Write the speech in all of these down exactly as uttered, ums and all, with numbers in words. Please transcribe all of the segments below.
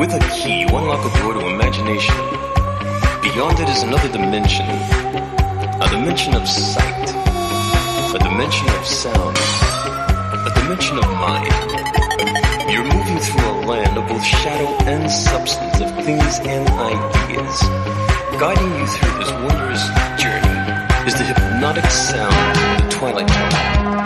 With a key, you unlock a door to imagination. Beyond it is another dimension. A dimension of sight. A dimension of sound. A dimension of mind. You're moving through a land of both shadow and substance, of things and ideas. Guiding you through this wondrous journey is the hypnotic sound of the Twilight Zone.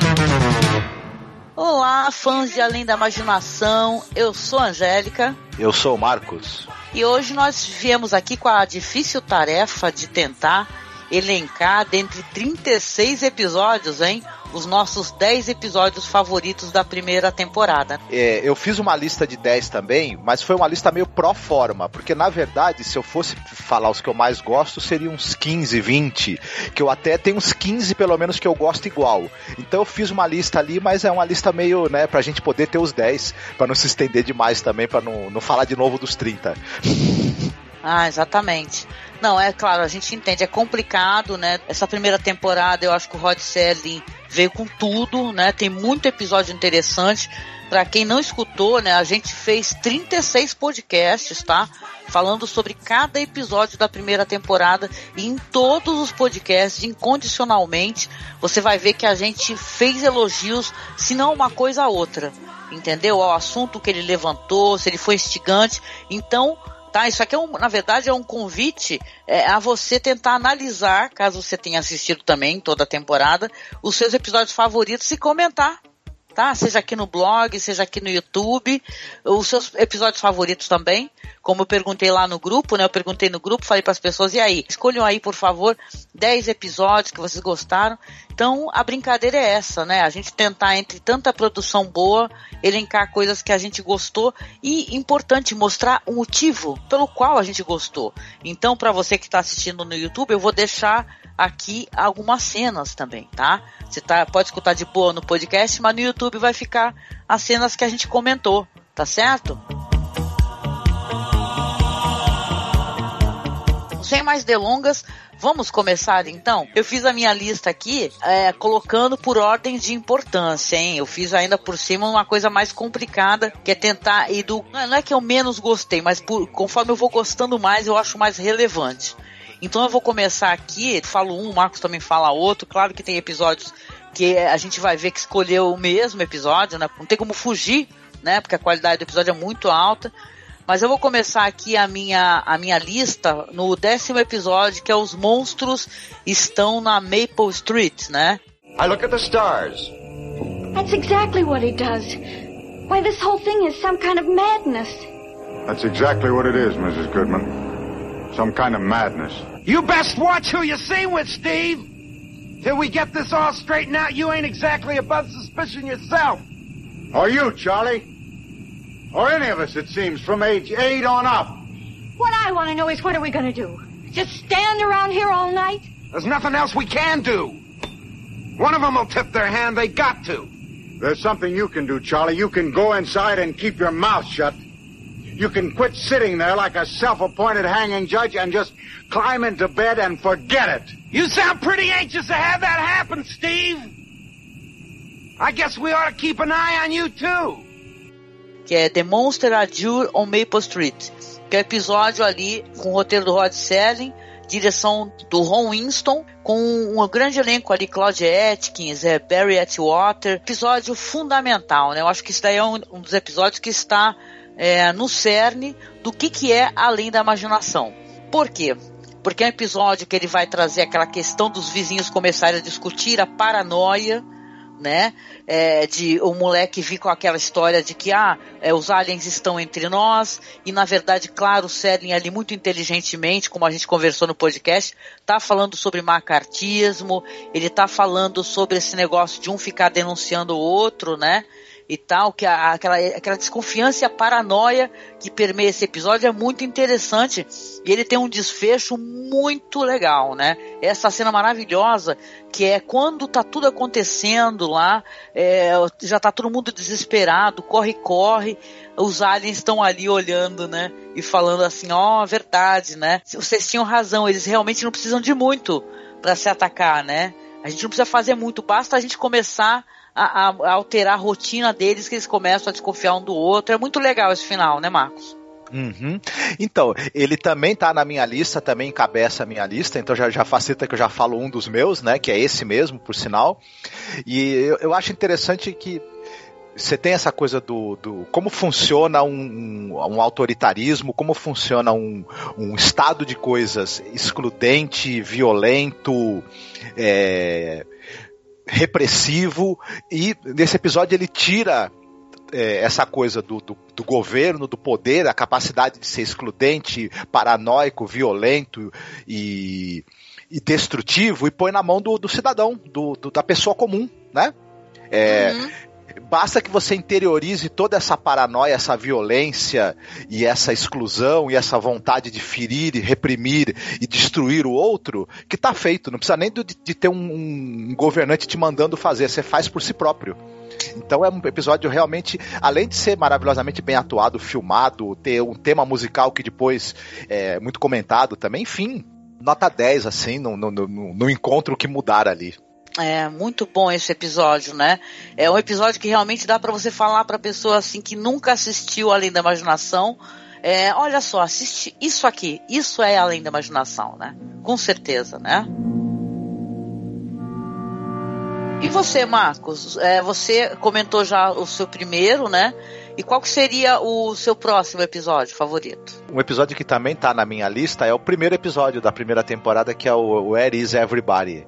Olá, fãs de Além da Imaginação, eu sou a Angélica. Eu sou o Marcos. E hoje nós viemos aqui com a difícil tarefa de tentar elencar dentre trinta e seis episódios, hein? Os nossos dez episódios favoritos da primeira temporada. É, eu fiz uma lista de dez também, mas foi uma lista meio pró forma, porque na verdade, se eu fosse falar os que eu mais gosto, seriam uns quinze, vinte, que eu até tenho uns quinze pelo menos que eu gosto igual. Então eu fiz uma lista ali, mas é uma lista meio, né, pra gente poder ter os dez, pra não se estender demais também, pra não, não falar de novo dos trinta. Ah, exatamente. Não, é claro, a gente entende, é complicado, né? Essa primeira temporada eu acho que o Rod Serling veio com tudo, né? Tem muito episódio interessante. Pra quem não escutou, né? A gente fez trinta e seis podcasts, tá? Falando sobre cada episódio da primeira temporada. E em todos os podcasts, incondicionalmente, você vai ver que a gente fez elogios, se não uma coisa a outra. Entendeu? Ao assunto que ele levantou, se ele foi instigante. Então... Tá, isso aqui é um, na verdade é um convite é, a você tentar analisar, caso você tenha assistido também toda a temporada, os seus episódios favoritos e comentar, tá? Seja aqui no blog, seja aqui no YouTube, os seus episódios favoritos também, como eu perguntei lá no grupo, né? Eu perguntei no grupo, falei para as pessoas, e aí? Escolham aí, por favor, dez episódios que vocês gostaram. Então, a brincadeira é essa, né? A gente tentar, entre tanta produção boa, elencar coisas que a gente gostou e, importante, mostrar o motivo pelo qual a gente gostou. Então, para você que está assistindo no YouTube, eu vou deixar aqui algumas cenas também, tá? Você tá, pode escutar de boa no podcast, mas no YouTube vai ficar as cenas que a gente comentou, tá certo? Sem mais delongas, vamos começar então? Eu fiz a minha lista aqui, é, colocando por ordem de importância, hein? Eu fiz ainda por cima uma coisa mais complicada, que é tentar ir do... Não é que eu menos gostei, mas por, conforme eu vou gostando mais, eu acho mais relevante. Então eu vou começar aqui, falo um, o Marcos também fala outro. Claro que tem episódios que a gente vai ver que escolheu o mesmo episódio, né? Não tem como fugir, né? Porque a qualidade do episódio é muito alta. Mas eu vou começar aqui a minha, a minha lista no décimo episódio, que é Os Monstros Estão na Maple Street, né? I look at the stars. That's exactly what he does. Why, this whole thing is some kind of madness. That's exactly what it is, Missus Goodman. Some kind of madness. You best watch who you see with, Steve. Till we get this all straightened out, you ain't exactly above suspicion yourself. Or you, Charlie. Or any of us, it seems, from age eight on up. What I want to know is, what are we going to do? Just stand around here all night? There's nothing else we can do. One of them will tip their hand. They got to. There's something you can do, Charlie. You can go inside and keep your mouth shut. You can quit sitting there like a self-appointed hanging judge and just climb into bed and forget it. You sound pretty anxious to have that happen, Steve. I guess we ought to keep an eye on you, too. Que é The Monster Adure on Maple Street, que é o episódio ali com o roteiro do Rod Serling, direção do Ron Winston, com um grande elenco ali, Claudia Atkins, é, Barry Atwater, episódio fundamental, né? Eu acho que isso daí é um, um dos episódios que está é, no cerne do que, que é Além da Imaginação. Por quê? Porque é um episódio que ele vai trazer aquela questão dos vizinhos começarem a discutir a paranoia, né, é, de o moleque vir com aquela história de que ah, é, os aliens estão entre nós, e na verdade, claro, o Serling ali muito inteligentemente, como a gente conversou no podcast, tá falando sobre macartismo, ele tá falando sobre esse negócio de um ficar denunciando o outro, né, e tal, que a, aquela, aquela desconfiança e a paranoia que permeia esse episódio é muito interessante, e ele tem um desfecho muito legal, né? Essa cena maravilhosa, que é quando tá tudo acontecendo lá, é, já tá todo mundo desesperado, corre, corre, os aliens estão ali olhando, né? E falando assim, ó, oh, verdade, né? Vocês tinham razão, eles realmente não precisam de muito para se atacar, né? A gente não precisa fazer muito, basta a gente começar a, a, a alterar a rotina deles, que eles começam a desconfiar um do outro. É muito legal esse final, né, Marcos? Uhum. Então, ele também tá na minha lista, também encabeça a minha lista, então já, já facilita que eu já falo um dos meus, né, que é esse mesmo, por sinal. E eu, eu acho interessante que você tem essa coisa do, do como funciona um, um, um autoritarismo, como funciona um, um estado de coisas excludente, violento, é, repressivo, e nesse episódio ele tira é, essa coisa do, do, do governo, do poder, a capacidade de ser excludente, paranoico, violento e, e destrutivo, e põe na mão do, do cidadão, do, do, da pessoa comum, né? É, uhum. Basta que você interiorize toda essa paranoia, essa violência e essa exclusão e essa vontade de ferir, reprimir e destruir o outro, que tá feito. Não precisa nem de, de ter um, um governante te mandando fazer, você faz por si próprio. Então é um episódio realmente, além de ser maravilhosamente bem atuado, filmado, ter um tema musical que depois é muito comentado também, enfim, nota dez, assim, no, no, no, no encontro que mudar ali. É muito bom esse episódio, né? É um episódio que realmente dá pra você falar pra pessoa assim que nunca assistiu Além da Imaginação, é, olha só, assiste isso aqui, isso é Além da Imaginação, né? Com certeza, né? E você, Marcos? É, você comentou já o seu primeiro, né? E qual que seria o seu próximo episódio favorito? Um episódio que também tá na minha lista é o primeiro episódio da primeira temporada, que é o Where is Everybody?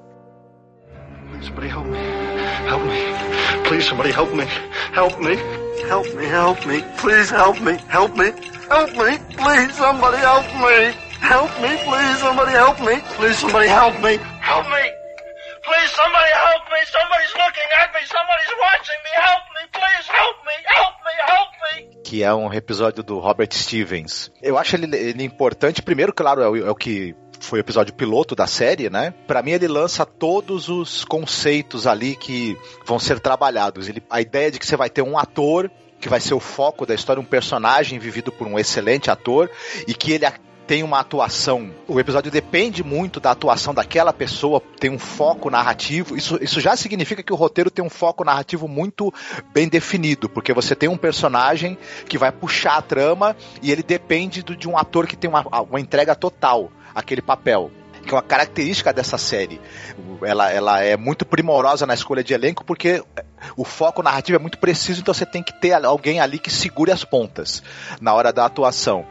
Somebody help me. Help me. Please, somebody help me. Help me. Help me, help me. Please help me. Help me. Help me. Please, somebody help me. Help me, please, somebody help me. Please, somebody help me. Help me. Please, somebody help me. Somebody's looking at me. Somebody's watching me. Help me. Please, help me. Help me. Help me. Que é um episódio do Robert Stevens. Eu acho ele, ele importante. Primeiro, claro, é o, é o que foi o episódio piloto da série, né? Pra mim ele lança todos os conceitos ali que vão ser trabalhados. Ele, a ideia de que você vai ter um ator que vai ser o foco da história, um personagem vivido por um excelente ator, e que ele tem uma atuação, o episódio depende muito da atuação daquela pessoa, tem um foco narrativo. Isso, isso já significa que o roteiro tem um foco narrativo muito bem definido, porque você tem um personagem que vai puxar a trama e ele depende do, de um ator que tem uma, uma entrega total aquele papel, que é uma característica dessa série. Ela, ela é muito primorosa na escolha de elenco, porque o foco narrativo é muito preciso, então você tem que ter alguém ali que segure as pontas na hora da atuação.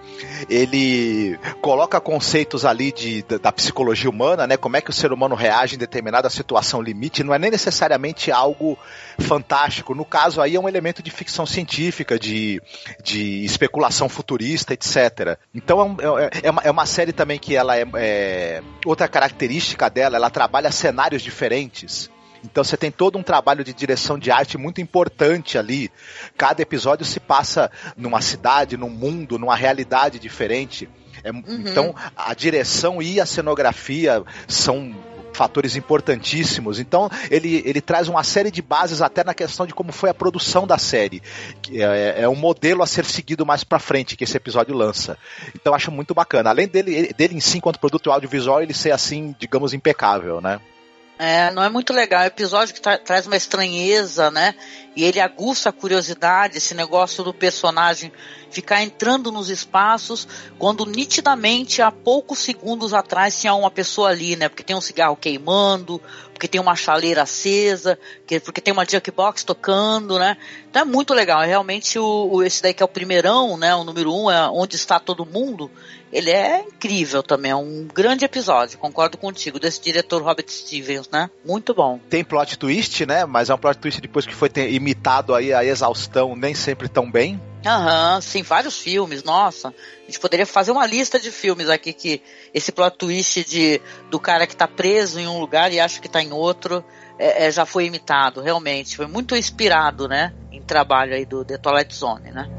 Ele coloca conceitos ali de, da, da psicologia humana, né? Como é que o ser humano reage em determinada situação limite. Não é nem necessariamente algo fantástico. No caso aí é um elemento de ficção científica, de, de especulação futurista, etcétera. Então é, é, é, uma, é uma série também que ela é, é... Outra característica dela, ela trabalha cenários diferentes. Então você tem todo um trabalho de direção de arte muito importante ali. Cada episódio se passa numa cidade, num mundo, numa realidade diferente. É, uhum. Então a direção e a cenografia são fatores importantíssimos. Então ele, ele traz uma série de bases até na questão de como foi a produção da série. É, é um modelo a ser seguido mais pra frente que esse episódio lança. Então acho muito bacana. Além dele, dele em si, enquanto produto audiovisual, ele ser assim, digamos, impecável, né? É, não é muito legal. É um episódio que tra- traz uma estranheza, né? E ele aguça a curiosidade, esse negócio do personagem ficar entrando nos espaços, quando nitidamente há poucos segundos atrás tinha uma pessoa ali, né? Porque tem um cigarro queimando, porque tem uma chaleira acesa, porque tem uma jukebox tocando, né? Então é muito legal. É realmente o, o, esse daí que é o primeirão, né? O número um, é Onde Está Todo Mundo. Ele é incrível também, é um grande episódio, concordo contigo, desse diretor Robert Stevens, né? Muito bom. Tem plot twist, né? Mas é um plot twist depois que foi ter imitado aí a exaustão, nem sempre tão bem. Aham, sim, vários filmes, nossa. A gente poderia fazer uma lista de filmes aqui que esse plot twist de, do cara que tá preso em um lugar e acha que tá em outro, é, é, já foi imitado, realmente. Foi muito inspirado, né? Em trabalho aí do The Twilight Zone, né?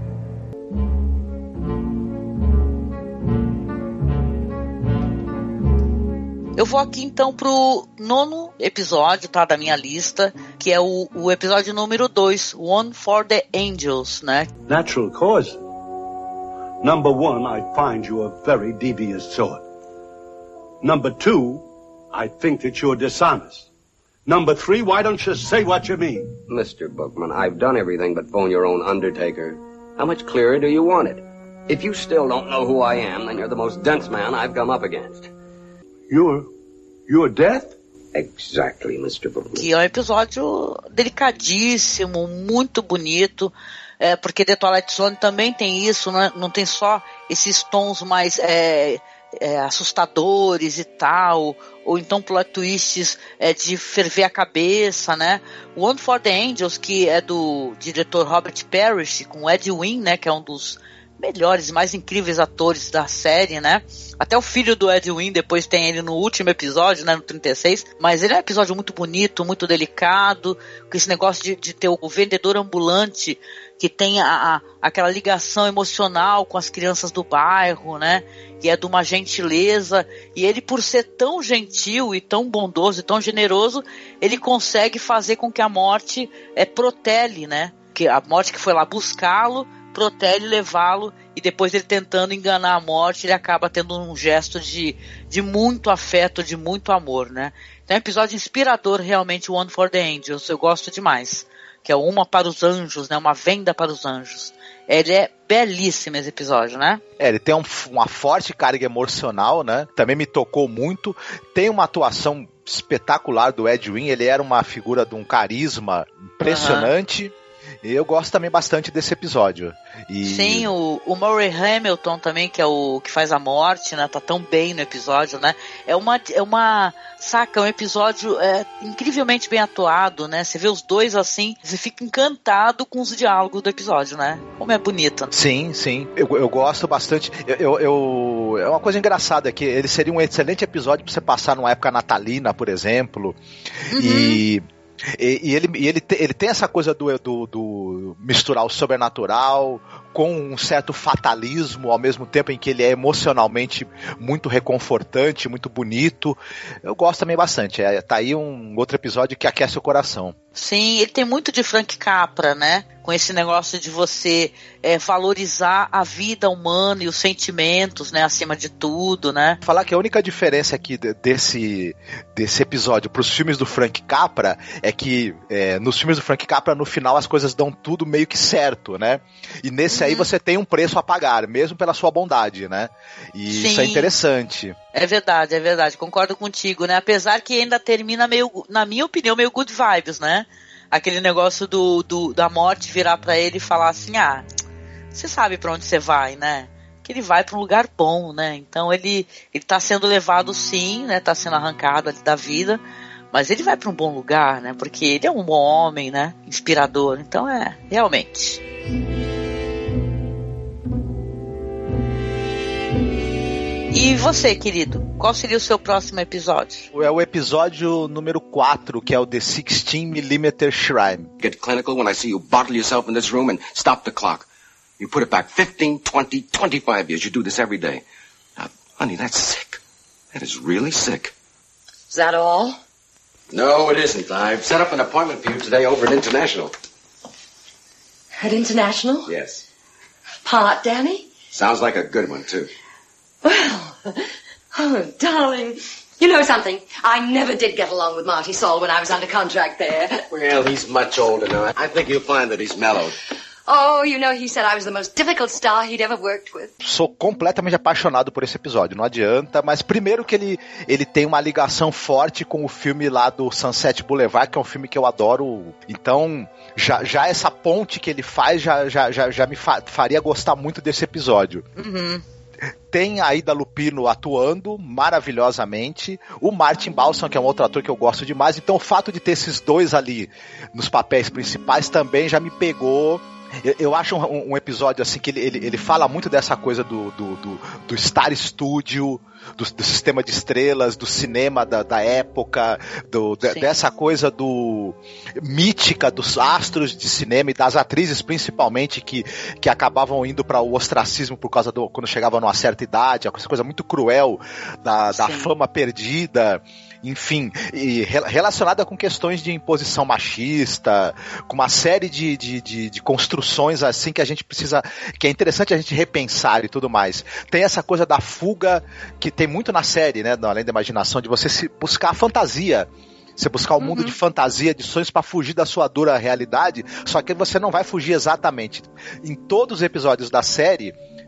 Eu vou aqui então pro nono episódio, tá, da minha lista, que é o, o episódio número dois, One for the Angels, né? Natural cause. Number one, I find you a very devious sort. Number two, I think that you're dishonest. Number three, why don't you say what you mean? Mister Bookman, I've done everything but phone your own undertaker. How much clearer do you want it? If you still don't know who I am, then you're the most dense man I've come up against. You're... you're Death? Exactly, mister Babu. Que é um episódio delicadíssimo, muito bonito, é, porque The Twilight Zone também tem isso, né? Não tem só esses tons mais é, é, assustadores e tal, ou então plot twists é, de ferver a cabeça, né? One for the Angels, que é do diretor Robert Parrish, com Ed Wynn, né? Que é um dos melhores, mais incríveis atores da série, né? Até o filho do Ed Wynn depois tem ele no último episódio, né? No trinta e seis. Mas ele é um episódio muito bonito, muito delicado, com esse negócio de, de ter o vendedor ambulante que tem a, a, aquela ligação emocional com as crianças do bairro, né? E é de uma gentileza. E ele, por ser tão gentil e tão bondoso e tão generoso, ele consegue fazer com que a morte é, protele, né? Que a morte que foi lá buscá-lo, protele, levá-lo, e depois ele tentando enganar a morte, ele acaba tendo um gesto de, de muito afeto, de muito amor, né? Então é um episódio inspirador, realmente, One for the Angels, eu gosto demais, que é Uma para os Anjos, né? Uma Venda para os Anjos. Ele é belíssimo esse episódio, né? É, ele tem um, uma forte carga emocional, né? Também me tocou muito. Tem uma atuação espetacular do Ed Wynn, ele era uma figura de um carisma impressionante. Uhum. E eu gosto também bastante desse episódio. E... Sim, o, o Murray Hamilton também, que é o que faz a morte, né? Tá tão bem no episódio, né? É uma, é uma saca, um episódio é, incrivelmente bem atuado, né? Você vê os dois assim, você fica encantado com os diálogos do episódio, né? Como é bonito. Sim, sim. Eu, eu gosto bastante. Eu, eu, eu, é uma coisa engraçada que ele seria um excelente episódio pra você passar numa época natalina, por exemplo. Uhum. E... E, e, ele, e ele, te, ele tem essa coisa do, do, do misturar o sobrenatural com um certo fatalismo, ao mesmo tempo em que ele é emocionalmente muito reconfortante, muito bonito. Eu gosto também bastante. É, tá aí um outro episódio que aquece o coração. Sim, ele tem muito de Frank Capra, né? Com esse negócio de você é, valorizar a vida humana e os sentimentos, né? Acima de tudo, né? Falar que a única diferença aqui desse, desse episódio pros filmes do Frank Capra é que é, nos filmes do Frank Capra, no final, as coisas dão tudo meio que certo, né? E nesse uhum. aí você tem um preço a pagar, mesmo pela sua bondade, né? E Sim. isso é interessante. É verdade, é verdade. Concordo contigo, né? Apesar que ainda termina meio, na minha opinião, meio good vibes, né? Aquele negócio do, do, da morte virar pra ele e falar assim, ah, você sabe pra onde você vai, né? Que ele vai pra um lugar bom, né? Então ele, ele tá sendo levado sim, né? Tá sendo arrancado ali da vida, mas ele vai pra um bom lugar, né? Porque ele é um bom homem, né? Inspirador. Então é, realmente... E você, querido, qual seria o seu próximo episódio? É o episódio número quatro, que é o The sixteen millimeter Shrine. Get clinical when I see you bottle yourself in this room and stop the clock. You put it back fifteen, twenty, twenty-five years. You do this every day. Now, honey, that's sick. That is really sick. Is that all? No, it isn't. I've set up an appointment for you today over at International. At International? Yes. Part, Danny? Sounds like a good one, too. Well, oh, darling. You know something? I never did get along with Marty Saul when I was under contract there. Well, he's much older now. I think you'll find that he's mellowed. Oh, you know, he said I was the most difficult star he'd ever worked with. Sou completamente apaixonado por esse episódio, não adianta, mas primeiro que ele, ele tem uma ligação forte com o filme lá do Sunset Boulevard, que é um filme que eu adoro, então já, já essa ponte que ele faz já, já, já, já me fa- faria gostar muito desse episódio. Uhum. Tem a Ida Lupino atuando maravilhosamente, o Martin Balsam, que é um outro ator que eu gosto demais, então o fato de ter esses dois ali nos papéis principais também já me pegou. Eu, eu acho um, um episódio assim que ele, ele, ele fala muito dessa coisa do, do, do, do Star Studio, do, do sistema de estrelas, do cinema da, da época, do, de, dessa coisa do mítica dos astros de cinema e das atrizes principalmente que, que acabavam indo para o ostracismo por causa do quando chegavam numa certa idade, essa coisa muito cruel da, da fama perdida. Enfim, e relacionada com questões de imposição machista, com uma série de, de, de, de construções assim que a gente precisa, que é interessante a gente repensar e tudo mais. Tem essa coisa da fuga que tem muito na série, né, além da imaginação, de você se buscar a fantasia. Você buscar um uhum. mundo de fantasia, de sonhos para fugir da sua dura realidade, só que você não vai fugir exatamente. Em todos os episódios da série,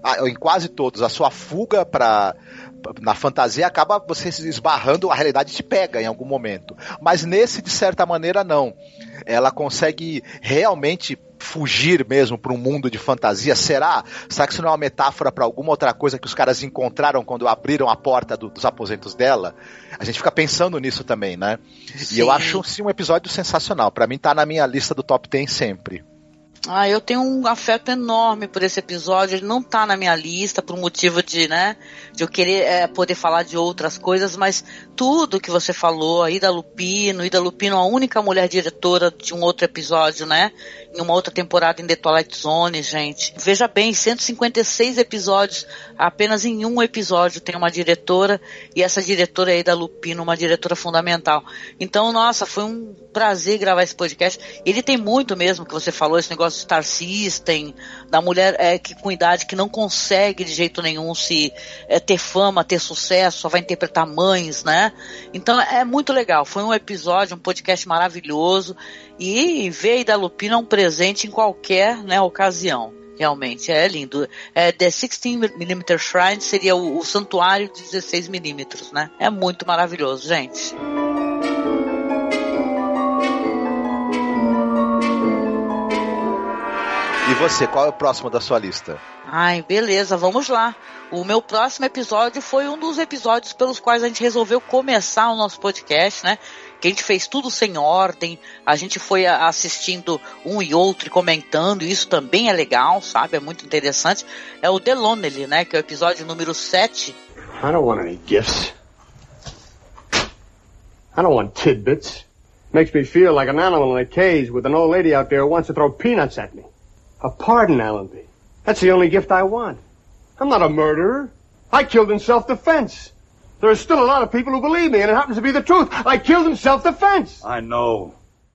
em quase todos, a sua fuga para na fantasia acaba você se esbarrando, a realidade te pega em algum momento. Mas nesse, de certa maneira, não. Ela consegue realmente fugir mesmo para um mundo de fantasia. Será? Será que isso não é uma metáfora para alguma outra coisa que os caras encontraram quando abriram a porta do, dos aposentos dela? A gente fica pensando nisso também, né? Sim. E eu acho sim um episódio sensacional. Para mim tá na minha lista do top dez sempre. Ah, eu tenho um afeto enorme por esse episódio. Ele não tá na minha lista por motivo de, né, de eu querer é, poder falar de outras coisas, mas tudo que você falou, a Ida Lupino, Ida Lupino, a única mulher diretora de um outro episódio, né, em uma outra temporada em The Twilight Zone, gente. Veja bem, cento e cinquenta e seis episódios, apenas em um episódio tem uma diretora, e essa diretora é a Ida Lupino, uma diretora fundamental. Então, nossa, foi um prazer gravar esse podcast. Ele tem muito mesmo que você falou, esse negócio Star System, da mulher é, que, com idade que não consegue de jeito nenhum se é, ter fama, ter sucesso, só vai interpretar mães, né? Então é muito legal, foi um episódio, um podcast maravilhoso, e ver Ida Lupino é um presente em qualquer, né, ocasião. Realmente, é lindo. É, The sixteen millimeter Shrine seria o, o santuário de dezesseis milímetros, né? É muito maravilhoso, gente. E você, qual é o próximo da sua lista? Ai, beleza, vamos lá. O meu próximo episódio foi um dos episódios pelos quais a gente resolveu começar o nosso podcast, né? Que a gente fez tudo sem ordem, a gente foi assistindo um e outro e comentando, e isso também é legal, sabe? É muito interessante. É o The Lonely, né? Que é o episódio número sete. I don't want any gifts. I don't want tidbits. Makes me feel like an animal in a cage with an old lady out there who wants to throw peanuts at me. A pardon, Allenby. That's the only gift I want. I'm not a murderer. I killed in self-defense. There are still a lot of people who believe me, and it happens to be the truth. I killed in self-defense. I know.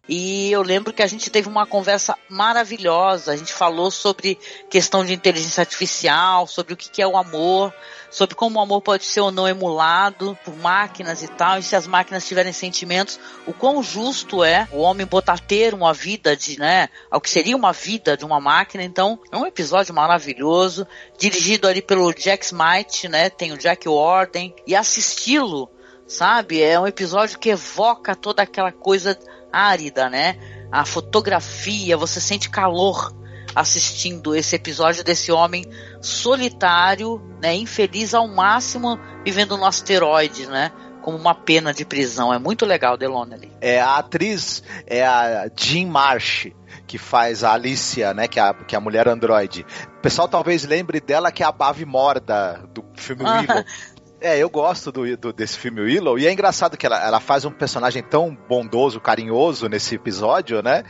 E eu lembro que a gente teve uma conversa maravilhosa, a gente falou sobre questão de inteligência artificial, sobre o que é o amor, sobre como o amor pode ser ou não emulado por máquinas e tal, e se as máquinas tiverem sentimentos, o quão justo é o homem botar ter uma vida de, né, ao que seria uma vida de uma máquina. Então, é um episódio maravilhoso, dirigido ali pelo Jack Smite, né, tem o Jack Warden, e assisti-lo, sabe, é um episódio que evoca toda aquela coisa árida, né? A fotografia, você sente calor assistindo esse episódio desse homem solitário, né? Infeliz ao máximo, vivendo no asteroide, né? Como uma pena de prisão. É muito legal, The Lonely. É, a atriz é a Jean Marsh, que faz a Alicia, né? Que é a, que é a mulher androide. O pessoal talvez lembre dela, que é a Bave Morda do filme Willow. É, eu gosto do, do, desse filme Willow, e é engraçado que ela, ela faz um personagem tão bondoso, carinhoso nesse episódio, né?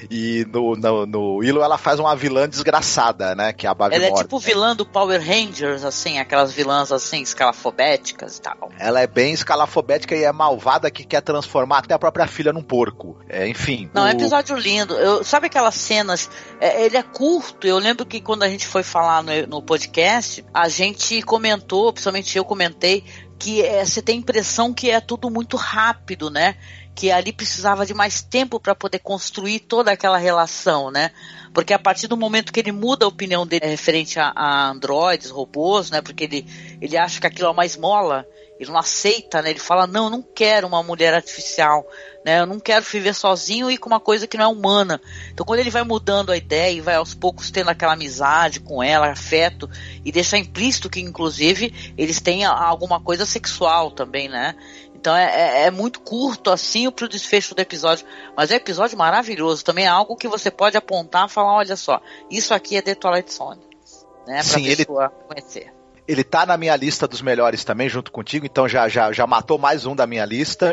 E no, no, no Willow ela faz uma vilã desgraçada, né? Que é a Bave Ela Morda. é tipo vilã do Power Rangers, assim, aquelas vilãs assim, escalafobéticas e tal. Ela é bem escalafobética e é malvada, que quer transformar até a própria filha num porco. É, enfim. Não, o... é um episódio lindo. Eu, sabe aquelas cenas? É, ele é curto. Eu lembro que quando a gente foi falar no, no podcast, a gente comentou, principalmente eu comentei, que é, você tem a impressão que é tudo muito rápido, né? Que ali precisava de mais tempo para poder construir toda aquela relação, né? Porque a partir do momento que ele muda a opinião dele referente a, a androides, robôs, né? Porque ele, ele acha que aquilo é uma esmola, ele não aceita, né? Ele fala, não, eu não quero uma mulher artificial, né? Eu não quero viver sozinho e com uma coisa que não é humana. Então quando ele vai mudando a ideia e vai aos poucos tendo aquela amizade com ela, afeto, e deixar implícito que inclusive eles têm alguma coisa sexual também, né? Então é, é, é muito curto assim pro desfecho do episódio, mas é um episódio maravilhoso, também é algo que você pode apontar e falar, olha só, isso aqui é The Twilight Zone, né, pra Sim, pessoa ele... conhecer. Ele tá na minha lista dos melhores também, junto contigo, então já, já, já matou mais um da minha lista.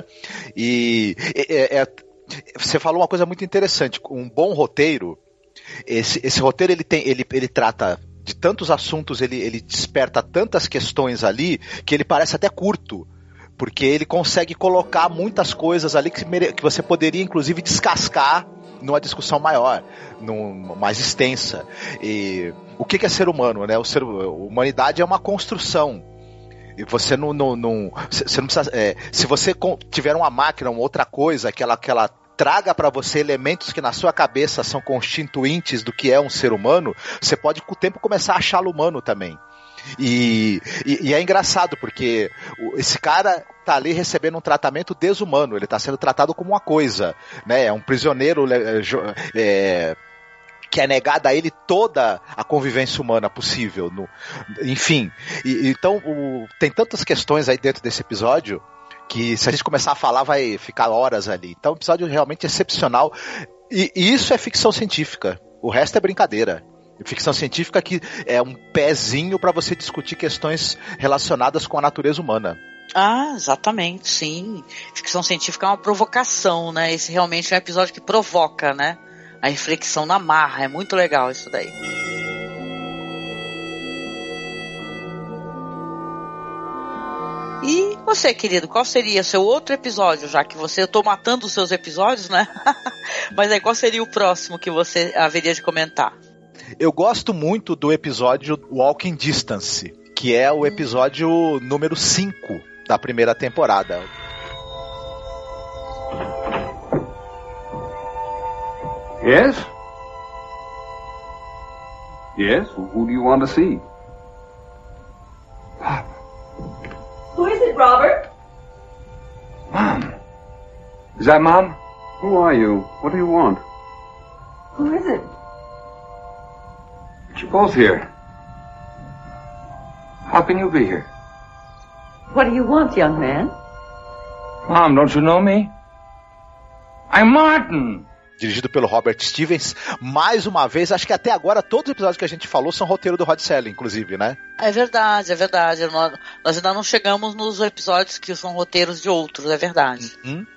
E é, é, você falou uma coisa muito interessante, um bom roteiro, esse, esse roteiro ele, tem, ele, ele trata de tantos assuntos, ele, ele desperta tantas questões ali, que ele parece até curto. Porque ele consegue colocar muitas coisas ali que, mere... que você poderia, inclusive, descascar numa discussão maior, num... mais extensa. E o que é ser humano, né? O ser... A humanidade é uma construção. E você não... não, não... Você não precisa... É... Se você tiver uma máquina, uma outra coisa, que ela, que ela traga para você elementos que na sua cabeça são constituintes do que é um ser humano, você pode com o tempo começar a achá-lo humano também. E, e, e é engraçado porque esse cara tá ali recebendo um tratamento desumano, ele tá sendo tratado como uma coisa, né? É um prisioneiro é, que é negada a ele toda a convivência humana possível, no, enfim. E, então o, tem tantas questões aí dentro desse episódio que se a gente começar a falar vai ficar horas ali. Então é um episódio realmente excepcional e, e isso é ficção científica, o resto é brincadeira. Ficção científica que é um pezinho para você discutir questões relacionadas com a natureza humana. Ah, exatamente, sim. Ficção científica é uma provocação, né? Esse realmente é um episódio que provoca, né? A reflexão na marra, é muito legal isso daí. E você, querido, qual seria seu outro episódio, já que você, eu tô matando os seus episódios, né? Mas aí qual seria o próximo que você haveria de comentar? Eu gosto muito do episódio Walking Distance, que é o episódio número cinco da primeira temporada. Yes? Yes? Who do you want to see? Who is it, Robert? Mom. Is that Mom? Who are you? What do you want? Who is it? You're both here. How can you be here? What do you want, young man? Mom, don't you know me? I'm Martin. Dirigido pelo Robert Stevens, mais uma vez, acho que até agora todos os episódios que a gente falou são roteiro do Rod Serling, inclusive, né? É verdade, é verdade. Nós, nós ainda não chegamos nos episódios que são roteiros de outros, é verdade. Uhum.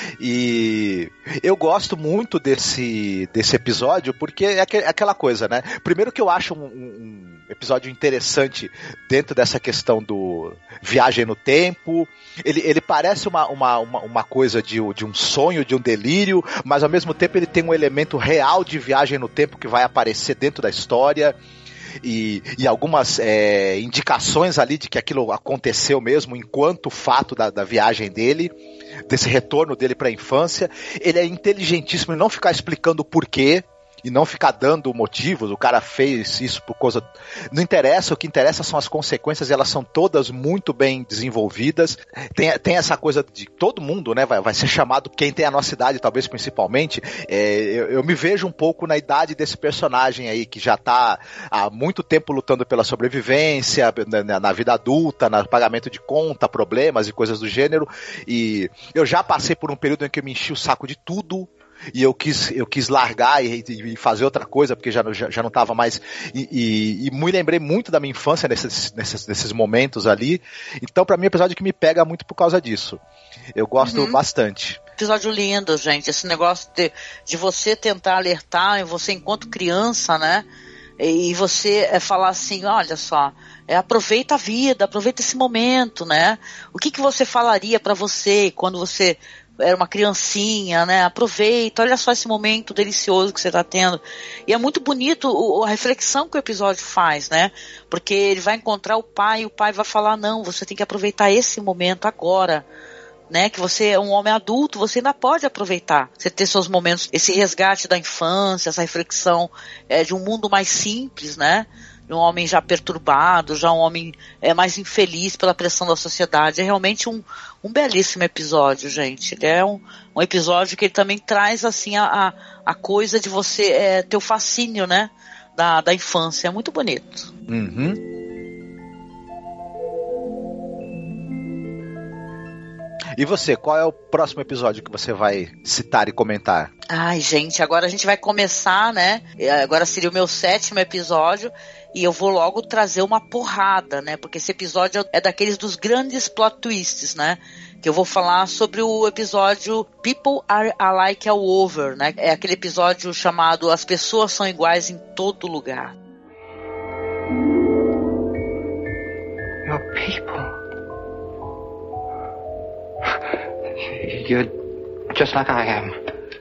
E eu gosto muito desse, desse episódio porque é aquela coisa, né? Primeiro que eu acho um, um episódio interessante dentro dessa questão do viagem no tempo. Ele, ele parece uma, uma, uma, uma coisa de, de um sonho, de um delírio, mas ao mesmo tempo ele tem um elemento real de viagem no tempo que vai aparecer dentro da história. E, e algumas é, indicações ali de que aquilo aconteceu mesmo enquanto fato da, da viagem dele, desse retorno dele para a infância. Ele é inteligentíssimo em não ficar explicando o porquê e não ficar dando motivos, o cara fez isso por coisa... Não interessa, o que interessa são as consequências, e elas são todas muito bem desenvolvidas. Tem, tem essa coisa de todo mundo, né, vai, vai ser chamado, quem tem a nossa idade, talvez principalmente, é, eu, eu me vejo um pouco na idade desse personagem aí, que já está há muito tempo lutando pela sobrevivência, na, na vida adulta, no pagamento de conta, problemas e coisas do gênero, e eu já passei por um período em que eu me enchi o saco de tudo, e eu quis, eu quis largar e, e fazer outra coisa, porque já, já, já não estava mais, e, e, e me lembrei muito da minha infância nesses, nesses, nesses momentos ali. Então pra mim é um episódio que me pega muito por causa disso. Eu gosto uhum. bastante. Episódio lindo, gente, esse negócio de, de você tentar alertar, você enquanto criança, né, e você é, falar assim, olha só, é, aproveita a vida, aproveita esse momento, né, o que que você falaria pra você quando você era uma criancinha, né? Aproveita, olha só esse momento delicioso que você está tendo. E é muito bonito o, a reflexão que o episódio faz, né? Porque ele vai encontrar o pai e o pai vai falar, não, você tem que aproveitar esse momento agora, né? Que você é um homem adulto, você ainda pode aproveitar. Você ter seus momentos, esse resgate da infância, essa reflexão é, de um mundo mais simples, né? De um homem já perturbado, já um homem é, mais infeliz pela pressão da sociedade. É realmente um, um belíssimo episódio, gente. Ele é um, um episódio que ele também traz assim, a, a, a coisa de você é, ter o fascínio, né, da, da infância. É muito bonito. Uhum. E você, qual é o próximo episódio que você vai citar e comentar? Ai, gente, agora a gente vai começar, né? Agora seria o meu sétimo episódio e eu vou logo trazer uma porrada, né? Porque esse episódio é daqueles dos grandes plot twists, né? Que eu vou falar sobre o episódio People Are Alike All Over, né? É aquele episódio chamado As Pessoas São Iguais em Todo Lugar. Your people. You're just like I am.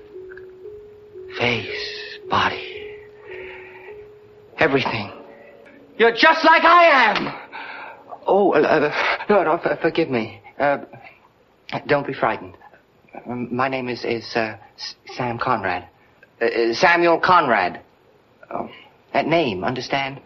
Face, body, everything. You're just like I am! Oh, uh, no, no, f- forgive me. Uh, don't be frightened. my name is, is uh, Sam Conrad. Uh, Samuel Conrad. Oh, that name, understand?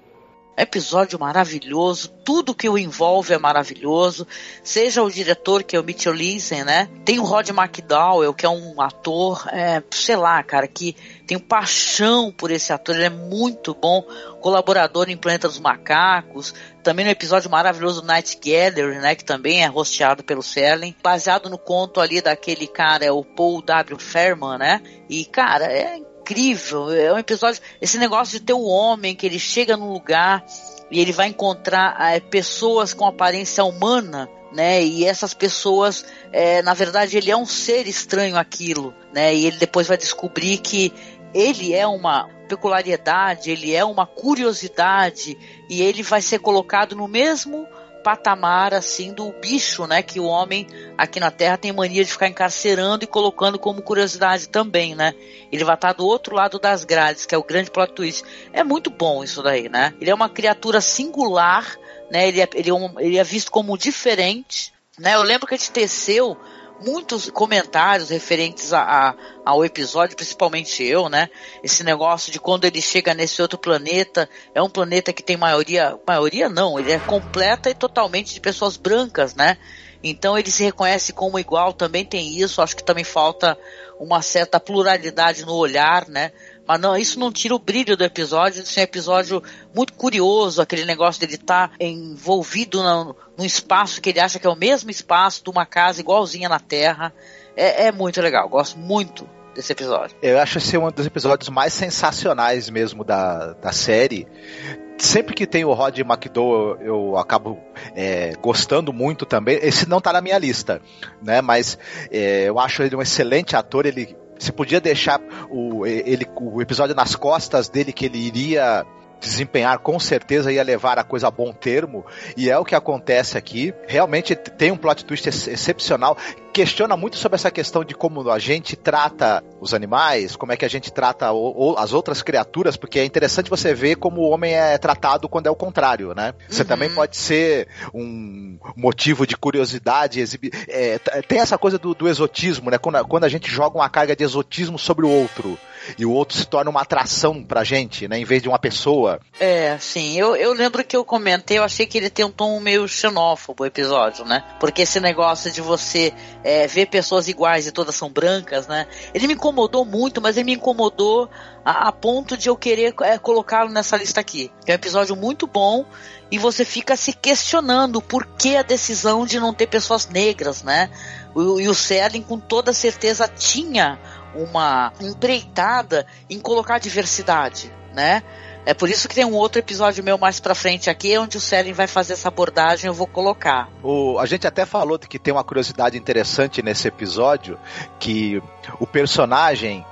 Episódio maravilhoso, tudo que o envolve é maravilhoso, seja o diretor, que é o Mitchell Leeson, né? Tem o Rod McDowell, que é um ator, é, sei lá, cara, que tem paixão por esse ator, ele é muito bom, colaborador em Planeta dos Macacos, também no episódio maravilhoso Night Gathering, né, que também é hosteado pelo Serling, baseado no conto ali daquele cara, é o Paul W. Fairman, né? E, cara, é incrível, é um episódio, esse negócio de ter um homem que ele chega num lugar e ele vai encontrar é, pessoas com aparência humana, né, e essas pessoas, é, na verdade ele é um ser estranho àquilo, né, e ele depois vai descobrir que ele é uma peculiaridade, ele é uma curiosidade e ele vai ser colocado no mesmo patamar assim do bicho, né, que o homem aqui na Terra tem mania de ficar encarcerando e colocando como curiosidade também, né? Ele vai estar do outro lado das grades, que é o grande plot twist. É muito bom isso daí, né? Ele é uma criatura singular, né? Ele é, ele é, um, ele é visto como diferente, né? Eu lembro que a gente teceu muitos comentários referentes a, a, ao episódio, principalmente eu, né? Esse negócio de quando ele chega nesse outro planeta, é um planeta que tem maioria, maioria não, ele é completa e totalmente de pessoas brancas, né? Então ele se reconhece como igual, também tem isso, acho que também falta uma certa pluralidade no olhar, né? Mas não, isso não tira o brilho do episódio, isso é um episódio muito curioso, aquele negócio dele estar envolvido no, num espaço que ele acha que é o mesmo espaço de uma casa igualzinha na Terra. É, é muito legal, gosto muito desse episódio. Eu acho esse um dos episódios mais sensacionais mesmo da, da série. Sempre que tem o Rod McDowell, eu, eu acabo é, gostando muito também. Esse não tá na minha lista, né? Mas é, eu acho ele um excelente ator. Ele se podia deixar o, ele, o episódio nas costas dele, que ele iria desempenhar, com certeza ia levar a coisa a bom termo, e é o que acontece aqui. Realmente tem um plot twist ex- excepcional, questiona muito sobre essa questão de como a gente trata os animais, como é que a gente trata o, o, as outras criaturas, porque é interessante você ver como o homem é tratado quando é o contrário, né? Você uhum. também pode ser um motivo de curiosidade, exibir, é, tem essa coisa do, do exotismo, né? Quando a, quando a gente joga uma carga de exotismo sobre o outro, e o outro se torna uma atração pra gente, né? Em vez de uma pessoa. É, sim. Eu, eu lembro que eu comentei, eu achei que ele tem um tom meio xenófobo, o episódio, né? Porque esse negócio de você é, ver pessoas iguais e todas são brancas, né? Ele me incomodou muito, mas ele me incomodou a, a ponto de eu querer é, colocá-lo nessa lista aqui. É um episódio muito bom e você fica se questionando por que a decisão de não ter pessoas negras, né? O, e o Serling, com toda certeza, tinha uma empreitada em colocar diversidade, né? É por isso que tem um outro episódio meu mais pra frente aqui, onde o Serling vai fazer essa abordagem, eu vou colocar. O, a gente até falou de que tem uma curiosidade interessante nesse episódio, que o personagem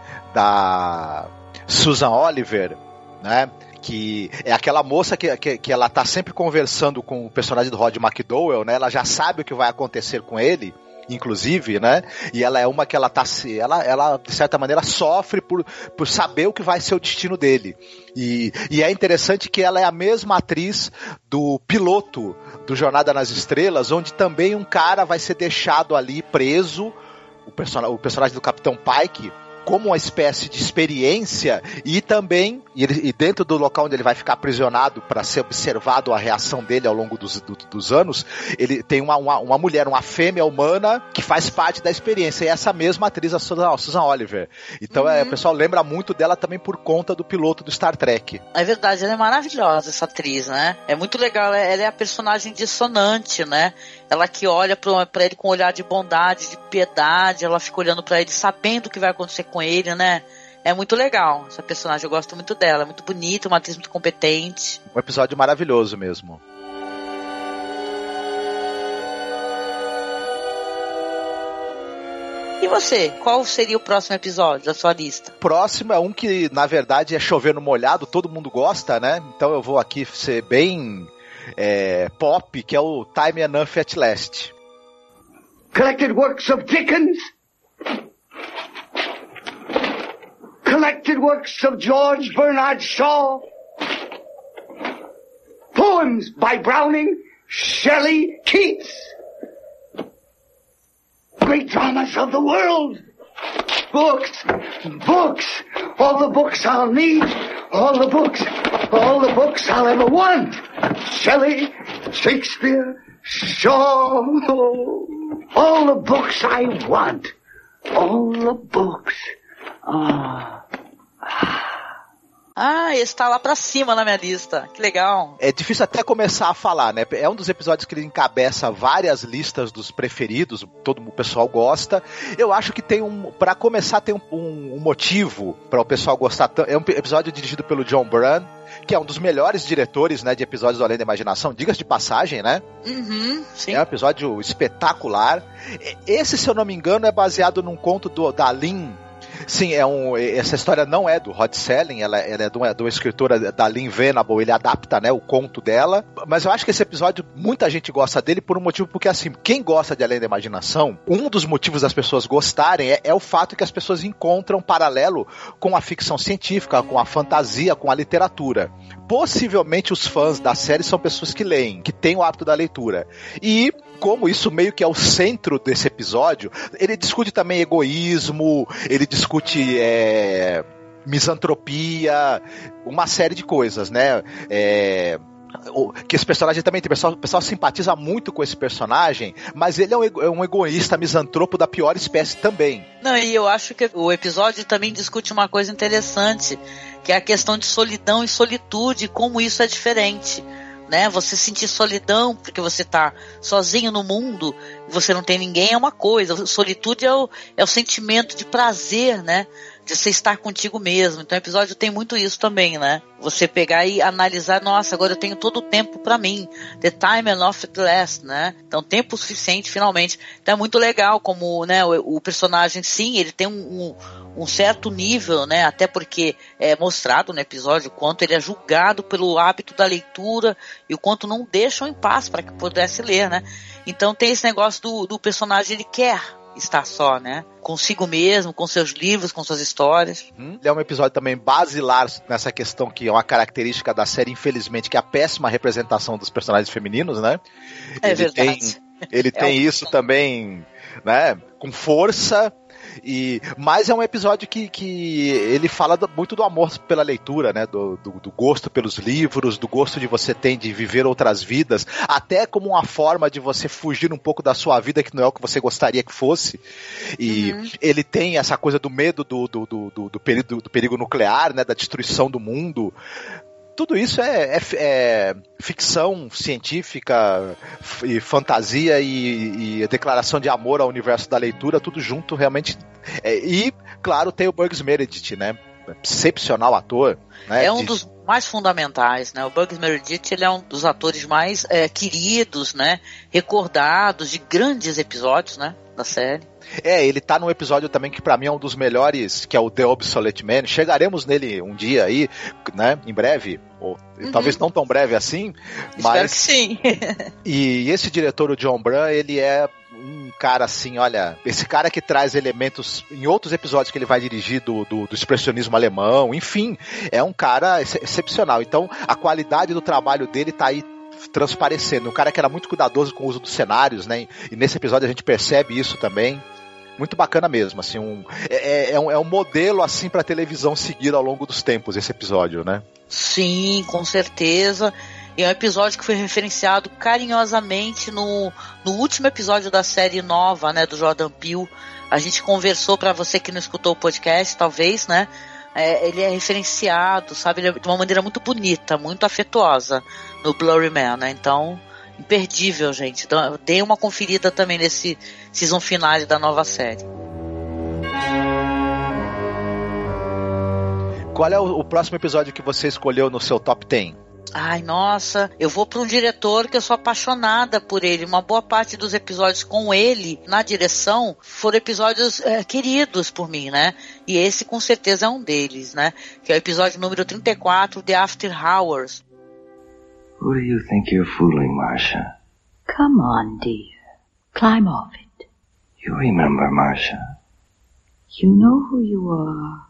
da Susan Oliver, né, que é aquela moça que, que, que ela tá sempre conversando com o personagem do Rod McDowell, né, ela já sabe o que vai acontecer com ele, inclusive, né? E ela é uma que ela tá ela, ela de certa maneira sofre por, por saber o que vai ser o destino dele. E, e é interessante que ela é a mesma atriz do piloto do Jornada nas Estrelas, onde também um cara vai ser deixado ali preso, o, person, o personagem do Capitão Pike, como uma espécie de experiência, e também, e, ele, e dentro do local onde ele vai ficar aprisionado para ser observado a reação dele ao longo dos, do, dos anos, ele tem uma, uma, uma mulher, uma fêmea humana que faz parte da experiência, e essa mesma atriz, a Susan, a Susan Oliver. Então uhum. é, o pessoal lembra muito dela também por conta do piloto do Star Trek. É verdade, ela é maravilhosa, essa atriz, né? É muito legal, ela é a personagem dissonante, né? Ela que olha pra, pra ele com um olhar de bondade, de piedade, ela fica olhando pra ele sabendo o que vai acontecer com ele, né? É muito legal essa personagem, eu gosto muito dela, é muito bonita, uma atriz muito competente. Um episódio maravilhoso mesmo. E você, qual seria o próximo episódio da sua lista? Próximo é um que, na verdade, é chover no molhado, todo mundo gosta, né? Então eu vou aqui ser bem... É, pop, que é o Time Enough at Last. Collected works of Dickens. Collected works of George Bernard Shaw. Poems by Browning, Shelley, Keats. great dramas of the world. Books, books, all the books I'll need, all the books, all the books I'll ever want. Shelley, Shakespeare, Shaw, all the books I want, all the books. Ah. Ah, esse tá lá pra cima na minha lista. Que legal. É difícil até começar a falar, né? É um dos episódios que ele encabeça várias listas dos preferidos, todo o pessoal gosta. Eu acho que tem um... Pra começar, tem um, um, um motivo para o pessoal gostar. É um episódio dirigido pelo John Byrne, que é um dos melhores diretores, né, de episódios do Além da Imaginação, diga-se de passagem, né? Uhum, sim. É um episódio espetacular. Esse, se eu não me engano, é baseado num conto do, da Lynn. Sim, é um, essa história não é do Rod Serling, ela, ela é de uma, de uma escritora da Lynn Venable, ele adapta, né, o conto dela, mas eu acho que esse episódio, muita gente gosta dele por um motivo, porque assim, quem gosta de Além da Imaginação, um dos motivos das pessoas gostarem é, é o fato que as pessoas encontram paralelo com a ficção científica, com a fantasia, com a literatura. Possivelmente os fãs da série são pessoas que leem, que têm o hábito da leitura. E como isso meio que é o centro desse episódio, ele discute também egoísmo, ele discute é, misantropia, uma série de coisas, né? É, que esse personagem também tem, o pessoal, o pessoal simpatiza muito com esse personagem, mas ele é um, é um egoísta misantropo da pior espécie também. Não, e eu acho que o episódio também discute uma coisa interessante, que é a questão de solidão e solitude, como isso é diferente. Né? Você sentir solidão porque você tá sozinho no mundo, você não tem ninguém, é uma coisa. Solitude é o, é o sentimento de prazer, né? De você estar contigo mesmo. Então o episódio tem muito isso também, né? Você pegar e analisar, nossa, agora eu tenho todo o tempo pra mim. The time enough at last, né? Então tempo suficiente finalmente. Então é muito legal como, né, o, o personagem, sim, ele tem um, um, um certo nível, né? Até porque é mostrado no episódio o quanto ele é julgado pelo hábito da leitura e o quanto não deixam em paz para que pudesse ler, né? Então tem esse negócio do, do personagem, ele quer estar só, né? Consigo mesmo, com seus livros, com suas histórias. Hum, é um episódio também basilar nessa questão que é uma característica da série, infelizmente, que é a péssima representação dos personagens femininos, né? É ele verdade. Tem, ele é tem um... isso também, né? Com força. E, mas é um episódio que, que ele fala do, muito do amor pela leitura, né? Do, do, do gosto pelos livros, do gosto de você ter de viver outras vidas, até como uma forma de você fugir um pouco da sua vida que não é o que você gostaria que fosse. E uhum. ele tem essa coisa do medo do, do, do, do, do, perigo, do perigo nuclear, né? Da destruição do mundo. Tudo isso é, é, é ficção científica e fantasia e, e declaração de amor ao universo da leitura, tudo junto realmente. É, e, claro, tem o Bugs Meredith, né? Excepcional ator. Né? É um de... dos mais fundamentais, né? O Bugs Meredith, ele é um dos atores mais é, queridos, né? Recordados de grandes episódios, né? Da série. É, ele tá num episódio também que pra mim é um dos melhores, que é o The Obsolete Man. Chegaremos nele um dia aí, né, em breve, ou uhum. talvez não tão breve assim, mas... Espero que sim. E esse diretor, o John Byrne, ele é um cara assim, olha, esse cara que traz elementos em outros episódios que ele vai dirigir do, do, do expressionismo alemão, enfim, é um cara ex- excepcional. Então, a qualidade do trabalho dele tá aí transparecendo. Um cara que era muito cuidadoso com o uso dos cenários, né? E nesse episódio a gente percebe isso também. Muito bacana mesmo, assim, um, é, é, um, é um modelo, assim, pra televisão seguir ao longo dos tempos, esse episódio, né? Sim, com certeza. E é um episódio que foi referenciado carinhosamente no, no último episódio da série nova, né, do Jordan Peele. A gente conversou, pra você que não escutou o podcast, talvez, né? É, ele é referenciado, sabe, ele é de uma maneira muito bonita, muito afetuosa no Blurry Man, né? Então, imperdível, gente. Então, dê uma conferida também nesse season finale da nova série. Qual é o, o próximo episódio que você escolheu no seu top dez? Ai, nossa, eu vou para um diretor que eu sou apaixonada por ele. Uma boa parte dos episódios com ele na direção foram episódios é, queridos por mim, né? E esse com certeza é um deles, né? Que é o episódio número trinta e quatro, The After Hours. Who do you think you're fooling, Marcia? Come on, dear. Climb off it. You remember, Marcia? You know who you are.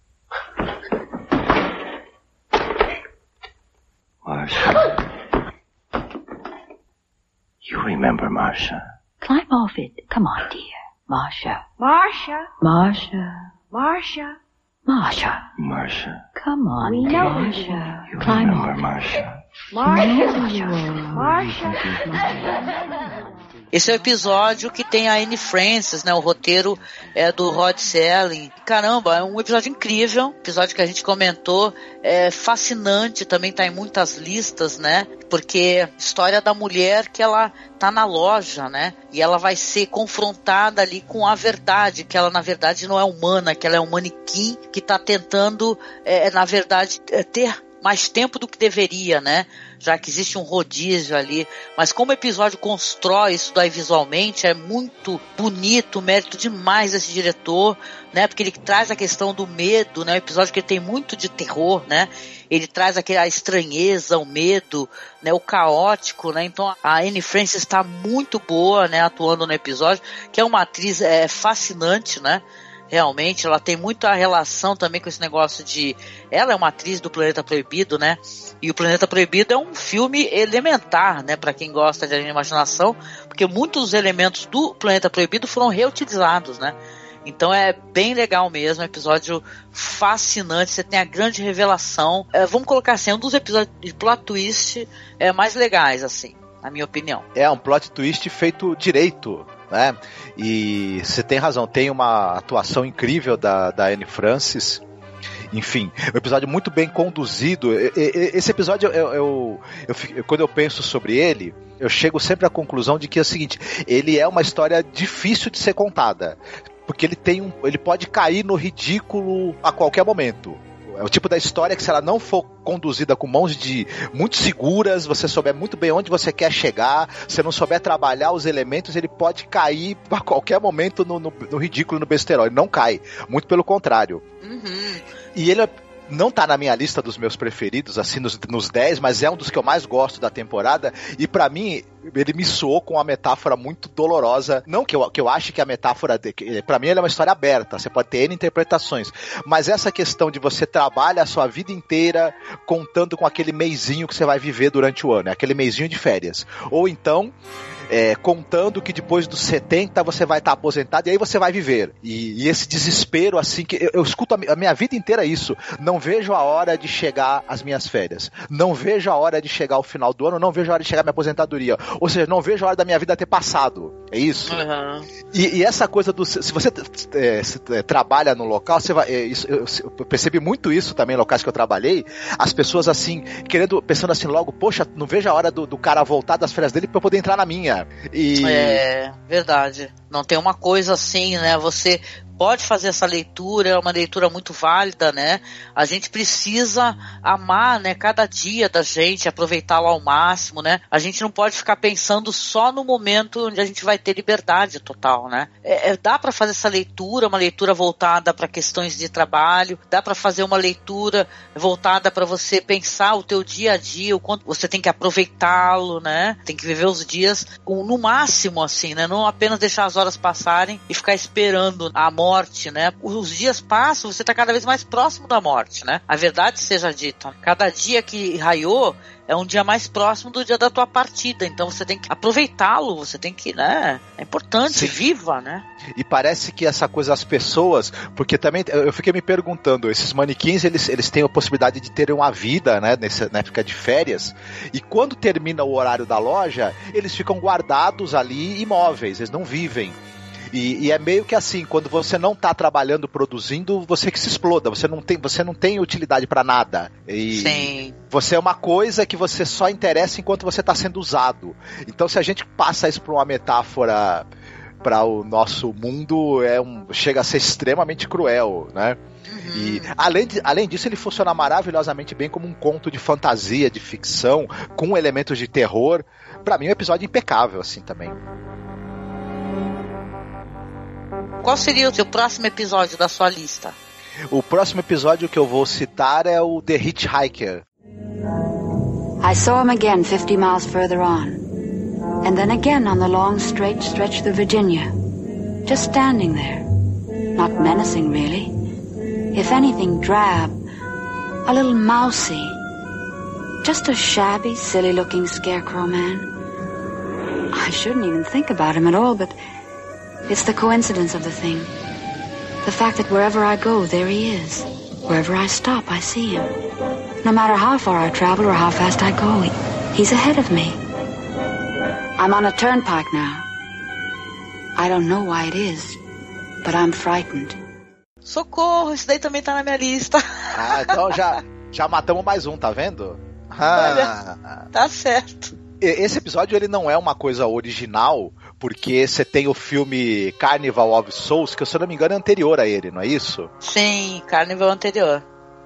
Marcia. You remember, Marcia? Climb off it. Come on, dear. Marcia. Marcia. Marcia. Marcia. Marcia. Marcia. Come on, We know Marcia. You Climb remember on. Marcia. Marcia. Marcia. Esse é o episódio que tem a Anne Francis, né? O roteiro é do Rod Serling. Caramba, é um episódio incrível, episódio que a gente comentou, é fascinante, também tá em muitas listas, né? Porque história da mulher que ela tá na loja, né? E ela vai ser confrontada ali com a verdade, que ela na verdade não é humana, que ela é um manequim que tá tentando, é, na verdade, é, ter mais tempo do que deveria, né? Já que existe um rodízio ali. Mas como o episódio constrói isso daí visualmente, é muito bonito, mérito demais desse diretor, né? Porque ele traz a questão do medo, né? O episódio que ele tem muito de terror, né? Ele traz aquela estranheza, o medo, né? O caótico, né? Então a Anne Francis está muito boa, né? Atuando no episódio, que é uma atriz é, fascinante, né? Realmente, ela tem muita relação também com esse negócio de... Ela é uma atriz do Planeta Proibido, né? E o Planeta Proibido é um filme elementar, né? Para quem gosta de imaginação, porque muitos dos elementos do Planeta Proibido foram reutilizados, né? Então é bem legal mesmo, um episódio fascinante, você tem a grande revelação. É, vamos colocar assim, é um dos episódios de plot twist é, mais legais, assim, na minha opinião. É um plot twist feito direito, né? E você tem razão, tem uma atuação incrível da, da Anne Francis. Enfim, um episódio muito bem conduzido. Esse episódio, eu, eu, eu, quando eu penso sobre ele, eu chego sempre à conclusão de que é o seguinte: ele é uma história difícil de ser contada, porque ele tem um, ele pode cair no ridículo a qualquer momento. É o tipo da história que, se ela não for conduzida com mãos de muito seguras, você souber muito bem onde você quer chegar, você não souber trabalhar os elementos, ele pode cair a qualquer momento no, no, no ridículo, no besterol. Ele não cai, muito pelo contrário. Uhum. E ele não tá na minha lista dos meus preferidos, assim, nos, nos dez, mas é um dos que eu mais gosto da temporada, e pra mim, ele me soou com uma metáfora muito dolorosa. Não que eu, que eu ache que a metáfora, pra mim, ela é uma história aberta, você pode ter N interpretações, mas essa questão de você trabalha a sua vida inteira contando com aquele meizinho que você vai viver durante o ano, é aquele meizinho de férias, ou então É, contando que depois dos setenta você vai estar aposentado e aí você vai viver. E, e esse desespero, assim, que eu, eu escuto a, a minha vida inteira isso. Não vejo a hora de chegar às minhas férias. Não vejo a hora de chegar ao final do ano. Não vejo a hora de chegar à minha aposentadoria. Ou seja, não vejo a hora da minha vida ter passado. É isso? Uhum. E, e essa coisa do... Se você é, se, é, trabalha no local, você vai... É, isso, eu, eu percebi muito isso também em locais que eu trabalhei. As pessoas, assim, querendo, pensando assim logo, poxa, não vejo a hora do, do cara voltar das férias dele pra eu poder entrar na minha. E... É, verdade. Não tem uma coisa assim, né? Você pode fazer essa leitura, é uma leitura muito válida, né? A gente precisa amar, né, cada dia da gente, aproveitá-lo ao máximo, né? A gente não pode ficar pensando só no momento onde a gente vai ter liberdade total, né? É, é, dá para fazer essa leitura, uma leitura voltada para questões de trabalho, dá para fazer uma leitura voltada para você pensar o teu dia a dia, o quanto você tem que aproveitá-lo, né? Tem que viver os dias no máximo, assim, né? Não apenas deixar as horas passarem e ficar esperando a morte, né? Os dias passam, você está cada vez mais próximo da morte, né? A verdade seja dita. Cada dia que raiou é um dia mais próximo do dia da tua partida. Então você tem que aproveitá-lo, você tem que, né? É importante, sim. Viva, né? E parece que essa coisa, as pessoas, porque também eu fiquei me perguntando, esses manequins, eles, eles têm a possibilidade de terem uma vida, né? Nessa, na época de férias. E quando termina o horário da loja, eles ficam guardados ali, imóveis, eles não vivem. E, e é meio que assim, quando você não está trabalhando, produzindo, você que se exploda, você não tem, você não tem utilidade para nada. E sim. Você é uma coisa que você só interessa enquanto você está sendo usado. Então, se a gente passa isso para uma metáfora para o nosso mundo, é um, chega a ser extremamente cruel, né? Uhum. E além, de, além disso, ele funciona maravilhosamente bem como um conto de fantasia, de ficção, com elementos de terror. Para mim, é um episódio impecável, assim, também. Qual seria o seu próximo episódio da sua lista? O próximo episódio que eu vou citar é o The Hitchhiker. I saw him again fifty miles further on. And then again on the long straight stretch through Virginia. Just standing there. Not menacing, really. If anything, drab. A little mousy. Just a shabby, silly-looking scarecrow man. I shouldn't even think about him at all, but... It's the coincidence of the thing. The fact that wherever I go, there he is. Wherever I stop, I see him. No matter how far I travel or how fast I go, he's ahead of me. I'm on a turnpike now. I don't know why it is, but I'm frightened. Socorro, isso daí também tá na minha lista. Ah, então já, já matamos mais um, tá vendo? Ah. Olha, tá certo. Esse episódio ele não é uma coisa original, porque você tem o filme Carnival of Souls, que se eu não me engano é anterior a ele, não é isso? Sim, Carnival anterior.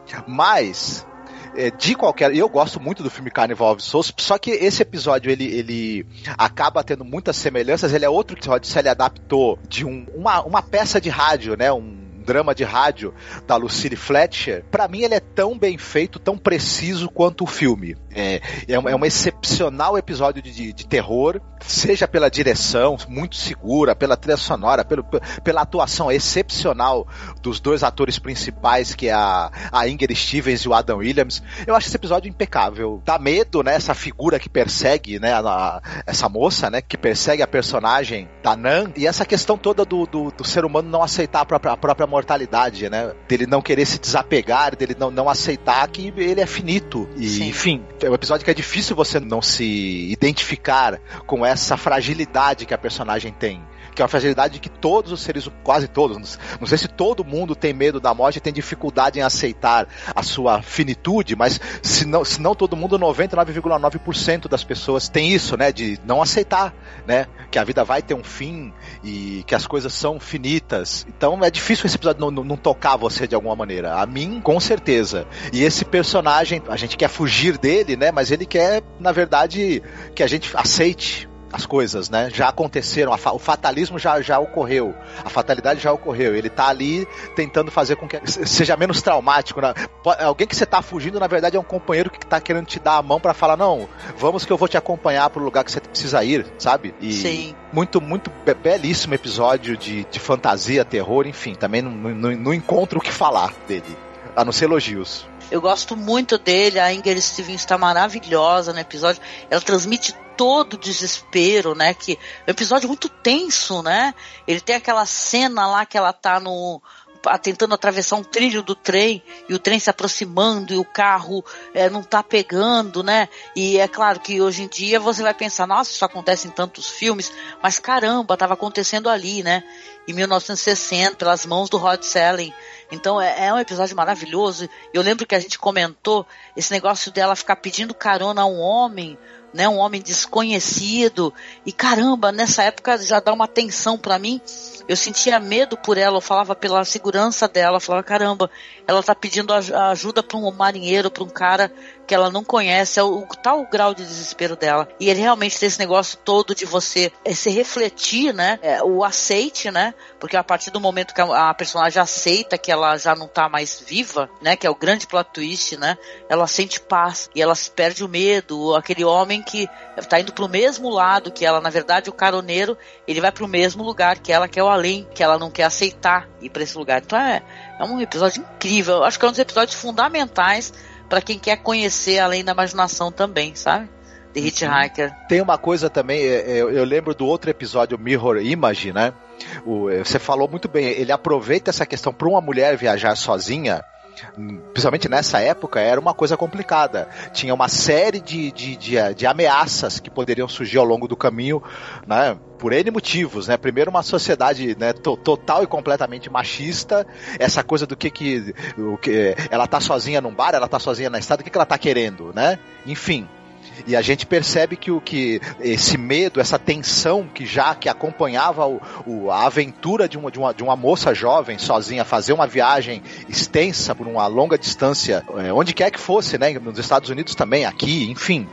Mas, de qualquer... Eu gosto muito do filme Carnival of Souls, só que esse episódio ele, ele acaba tendo muitas semelhanças. Ele é outro episódio que ele adaptou de um, uma, uma peça de rádio, né? Um drama de rádio da Lucille Fletcher. Pra mim ele é tão bem feito, tão preciso quanto o filme. É, é, um, é um excepcional episódio de, de, de terror, seja pela direção, muito segura, pela trilha sonora, pelo, pela atuação excepcional dos dois atores principais, que é a, a Inger Stevens e o Adam Williams. Eu acho esse episódio impecável. Dá medo, né? Essa figura que persegue, né? A, a, essa moça, né? Que persegue a personagem da Nan. E essa questão toda do, do, do ser humano não aceitar a própria, a própria mortalidade, né? Dele não querer se desapegar, dele não, não aceitar que ele é finito. E, Sim. enfim, é um episódio que é difícil você não se identificar com essa fragilidade que a personagem tem. Que é uma fragilidade que todos os seres, quase todos, não sei se todo mundo tem medo da morte e tem dificuldade em aceitar a sua finitude, mas se não, se não todo mundo, noventa e nove vírgula nove por cento das pessoas tem isso, né? De não aceitar, né? Que a vida vai ter um fim e que as coisas são finitas. Então é difícil esse episódio não, não, não tocar você de alguma maneira. A mim, com certeza. E esse personagem, a gente quer fugir dele, né? Mas ele quer, na verdade, que a gente aceite as coisas, né? Já aconteceram, a fa- o fatalismo já, já ocorreu, a fatalidade já ocorreu, ele tá ali tentando fazer com que seja menos traumático, né? Alguém que você tá fugindo, na verdade é um companheiro que tá querendo te dar a mão pra falar, não, vamos que eu vou te acompanhar pro lugar que você precisa ir, sabe? E Sim. muito, muito be- belíssimo episódio de, de fantasia, terror, enfim, também não, não, não encontro o que falar dele, a não ser elogios. Eu gosto muito dele, a Inger Stevens está maravilhosa no episódio, ela transmite todo o desespero, né, que é um episódio muito tenso, né, ele tem aquela cena lá que ela tá no, tentando atravessar um trilho do trem, e o trem se aproximando, e o carro é, não tá pegando, né, e é claro que hoje em dia você vai pensar, nossa, isso acontece em tantos filmes, mas caramba, tava acontecendo ali, né, em mil novecentos e sessenta, pelas mãos do Rod Serling. Então é, é um episódio maravilhoso. Eu lembro que a gente comentou esse negócio dela ficar pedindo carona a um homem, né, um homem desconhecido, e caramba, nessa época já dá uma tensão pra mim. Eu sentia medo por ela, eu falava pela segurança dela, eu falava, caramba, ela tá pedindo ajuda pra um marinheiro, pra um cara que ela não conhece, é o, o tal grau de desespero dela. E ele realmente tem esse negócio todo de você é, se refletir, né, é, o aceite, né, porque a partir do momento que a, a personagem aceita que ela já não tá mais viva, né, que é o grande plot twist, né, ela sente paz, e ela perde o medo, aquele homem que tá indo pro mesmo lado que ela, na verdade o caroneiro, ele vai pro mesmo lugar que ela, que é o além, que ela não quer aceitar ir pra esse lugar. Então é, é um episódio incrível, eu acho que é um dos episódios fundamentais pra quem quer conhecer além da imaginação também, sabe? The Hitchhiker. Tem uma coisa também, eu, eu lembro do outro episódio, Mirror Image, né? O, você falou muito bem, ele aproveita essa questão para uma mulher viajar sozinha, principalmente nessa época, era uma coisa complicada. Tinha uma série de, de, de, de ameaças que poderiam surgir ao longo do caminho, né? Por N motivos, né? Primeiro, uma sociedade, né, to- total e completamente machista. Essa coisa do que que, o que ela tá sozinha num bar, ela tá sozinha na estrada, o que que ela tá querendo, né? Enfim. E a gente percebe que, o, que esse medo, essa tensão que já que acompanhava o, o, a aventura de uma, de, uma, de uma moça jovem sozinha fazer uma viagem extensa por uma longa distância, onde quer que fosse, né? Nos Estados Unidos também, aqui, enfim.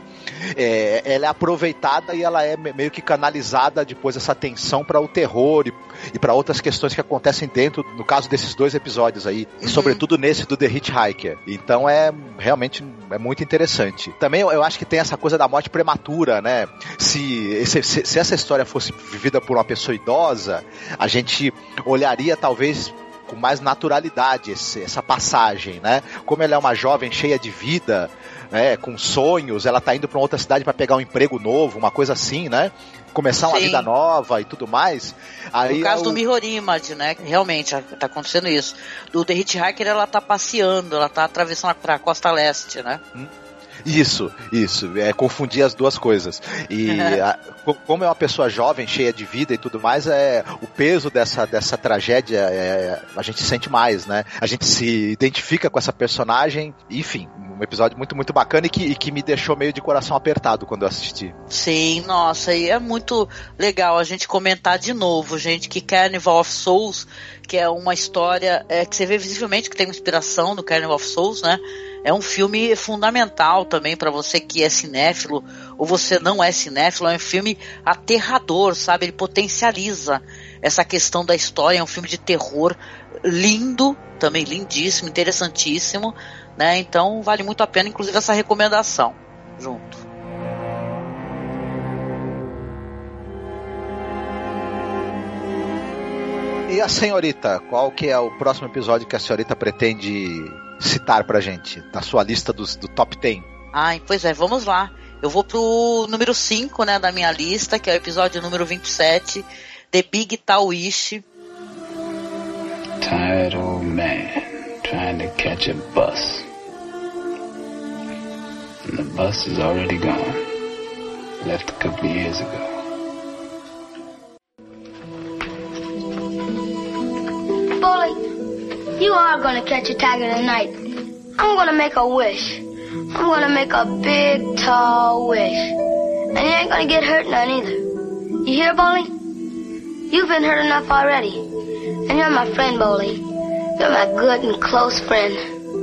É, ela é aproveitada e ela é meio que canalizada depois essa tensão para o terror e, e para outras questões que acontecem dentro, no caso desses dois episódios aí, uhum. E sobretudo nesse do The Hitchhiker. Então é realmente é muito interessante. Também eu, eu acho que tem essa coisa da morte prematura, né? Se, se, se essa história fosse vivida por uma pessoa idosa, a gente olharia talvez com mais naturalidade esse, essa passagem, né? Como ela é uma jovem cheia de vida, né, com sonhos, ela tá indo pra uma outra cidade para pegar um emprego novo, uma coisa assim, né? Começar uma Sim. vida nova e tudo mais. Aí no caso é o... do Mirror Image, né? Realmente, tá acontecendo isso. Do The Hitchhiker, ela tá passeando, ela tá atravessando pra costa leste, né? Hum. Isso, isso, é confundir as duas coisas. E a, como é uma pessoa jovem, cheia de vida e tudo mais, é, o peso dessa, dessa tragédia é, a gente sente mais, né? A gente se identifica com essa personagem, enfim, um episódio muito, muito bacana e que, e que me deixou meio de coração apertado quando eu assisti. Sim, nossa, e é muito legal a gente comentar de novo, gente, que Carnival of Souls, que é uma história é, que você vê visivelmente que tem uma inspiração no Carnival of Souls, né? É um filme fundamental também para você que é cinéfilo ou você não é cinéfilo. É um filme aterrador, sabe? Ele potencializa essa questão da história. É um filme de terror lindo, também lindíssimo, interessantíssimo, né? Então vale muito a pena, inclusive, essa recomendação junto. E a senhorita, qual que é o próximo episódio que a senhorita pretende citar pra gente, da sua lista dos, do top dez? Ai, pois é, vamos lá. Eu vou pro número cinco, né, da minha lista, que é o episódio número vinte e sete, The Big Taoishi. Tired old man trying to catch a bus. And the bus is already gone. Left a couple of years ago. Bully, you are gonna catch a tiger tonight. I'm gonna make a wish. I'm gonna make a big, tall wish. And you ain't gonna get hurt none either. You hear, Bully? You've been hurt enough already. And you're my friend, Bully. You're my good and close friend.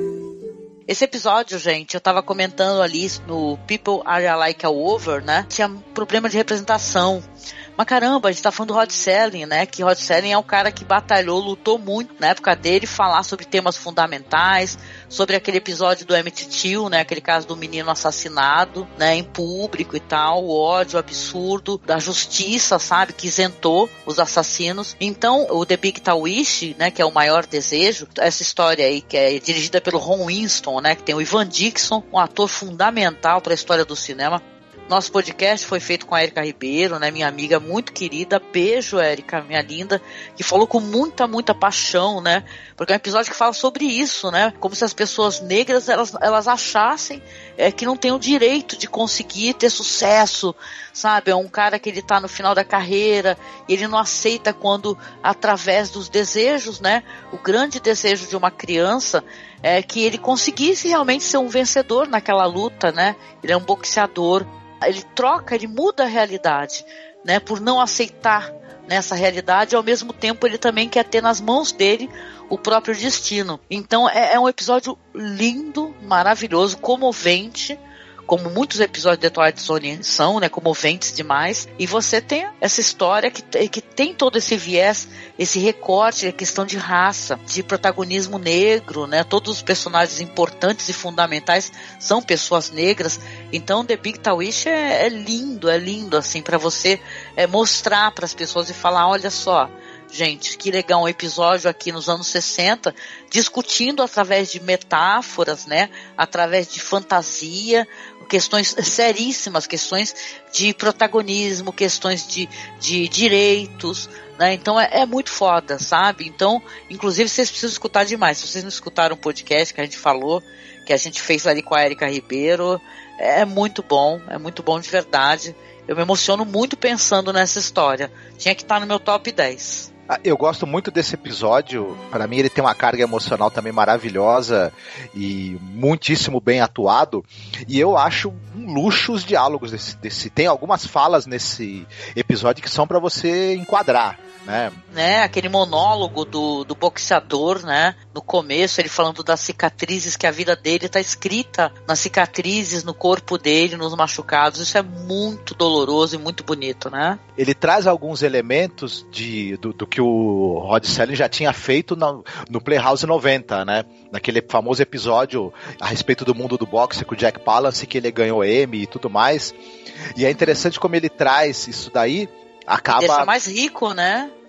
Esse episódio, gente, eu tava comentando ali no People Are Like All Over, né? Tinha problema de representação. Mas caramba, a gente tá falando do Rod Serling, né? Que Rod Serling é um cara que batalhou, lutou muito na época dele, falar sobre temas fundamentais, sobre aquele episódio do Emmett Till, né? Aquele caso do menino assassinado, né? Em público e tal, o ódio absurdo da justiça, sabe? Que isentou os assassinos. Então, o The Big Taoishi, né? Que é o maior desejo, essa história aí que é dirigida pelo Ron Winston, né? Que tem o Ivan Dixon, um ator fundamental para a história do cinema. Nosso podcast foi feito com a Érica Ribeiro, né, minha amiga muito querida. Beijo, Érica, minha linda, que falou com muita, muita paixão, né? Porque é um episódio que fala sobre isso, né? Como se as pessoas negras, elas, elas achassem é, que não têm o direito de conseguir ter sucesso, sabe? É um cara que ele tá no final da carreira e ele não aceita quando, através dos desejos, né? O grande desejo de uma criança é que ele conseguisse realmente ser um vencedor naquela luta, né? Ele é um boxeador. Ele troca, ele muda a realidade, né, por não aceitar nessa realidade, e ao mesmo tempo ele também quer ter nas mãos dele o próprio destino. Então é, é um episódio lindo, maravilhoso, comovente, como muitos episódios de The Twilight Zone são, né, comoventes demais, e você tem essa história que, que tem todo esse viés, esse recorte, a questão de raça, de protagonismo negro, né, todos os personagens importantes e fundamentais são pessoas negras. Então The Big Taoishi é, é lindo, é lindo, assim, para você é, mostrar para as pessoas e falar, olha só, gente, que legal, um episódio aqui nos anos sessenta, discutindo através de metáforas, né, através de fantasia, questões seríssimas, questões de protagonismo, questões de, de direitos, né? Então é, é muito foda, sabe? Então, inclusive, vocês precisam escutar demais. Se vocês não escutaram o podcast que a gente falou, que a gente fez ali com a Érica Ribeiro, é muito bom, é muito bom de verdade. Eu me emociono muito pensando nessa história. Tinha que estar no meu top dez. Eu gosto muito desse episódio. Para mim ele tem uma carga emocional também maravilhosa e muitíssimo bem atuado, e eu acho um luxo os diálogos desse, desse... tem algumas falas nesse episódio que são para você enquadrar, né? né? Aquele monólogo do, do boxeador, né? No começo ele falando das cicatrizes, que a vida dele tá escrita nas cicatrizes, no corpo dele, nos machucados. Isso é muito doloroso e muito bonito, né? Ele traz alguns elementos de, do, do que o Rod Serling já tinha feito no, no Playhouse noventa, né? Naquele famoso episódio a respeito do mundo do boxe com o Jack Palance, que ele ganhou Emmy e tudo mais. E é interessante como ele traz isso daí, acaba... Deixa mais rico, né?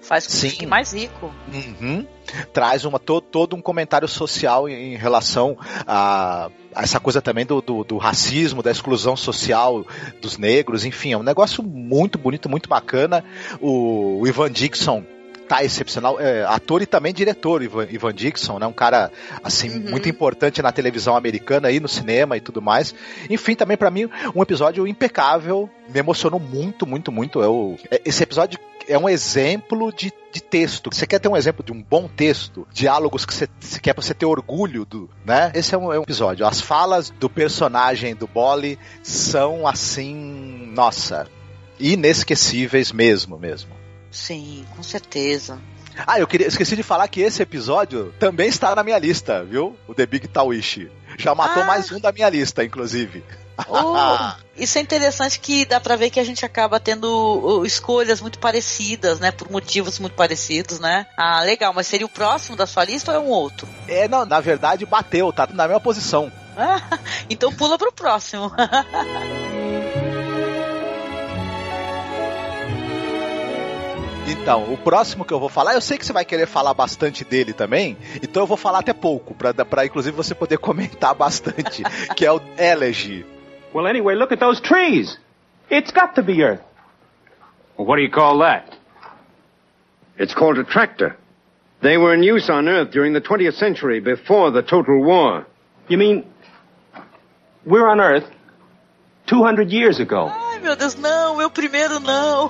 Faz com que fique mais rico. Uhum. Traz uma, to, todo um comentário social em, em relação a, a essa coisa também do, do, do racismo, da exclusão social dos negros, enfim, é um negócio muito bonito, muito bacana. O, o Ivan Dixon tá excepcional, é, ator e também diretor, Ivan, Ivan Dixon, né, um cara assim, uhum. muito importante na televisão americana e no cinema e tudo mais. Enfim, também pra mim um episódio impecável, me emocionou muito, muito, muito. Eu, esse episódio é um exemplo de, de texto. Você quer ter um exemplo de um bom texto, diálogos que você, você quer pra você ter orgulho do, né? Esse é um, é um episódio. As falas do personagem do Bolly são assim, nossa, inesquecíveis mesmo, mesmo. Sim, com certeza. Ah, eu queria, esqueci de falar que esse episódio também está na minha lista, viu? O The Big Taoishi. Já matou ah. mais um da minha lista, inclusive. Oh, isso é interessante, que dá pra ver que a gente acaba tendo uh, escolhas muito parecidas, né? Por motivos muito parecidos, né? Ah, legal, mas seria o próximo da sua lista ou é um outro? É, não, na verdade bateu, tá na mesma posição. Ah, então pula pro próximo. Então, o próximo que eu vou falar, eu sei que você vai querer falar bastante dele também, então eu vou falar até pouco, pra, pra inclusive você poder comentar bastante, que é o Elegy. Well, anyway, look at those trees. It's got to be Earth. Well, what do you call that? It's called a tractor. They were in use on Earth during the twentieth century, before the Total War. You mean, we're on Earth two hundred years ago? Ai, meu Deus, não, meu primeiro não.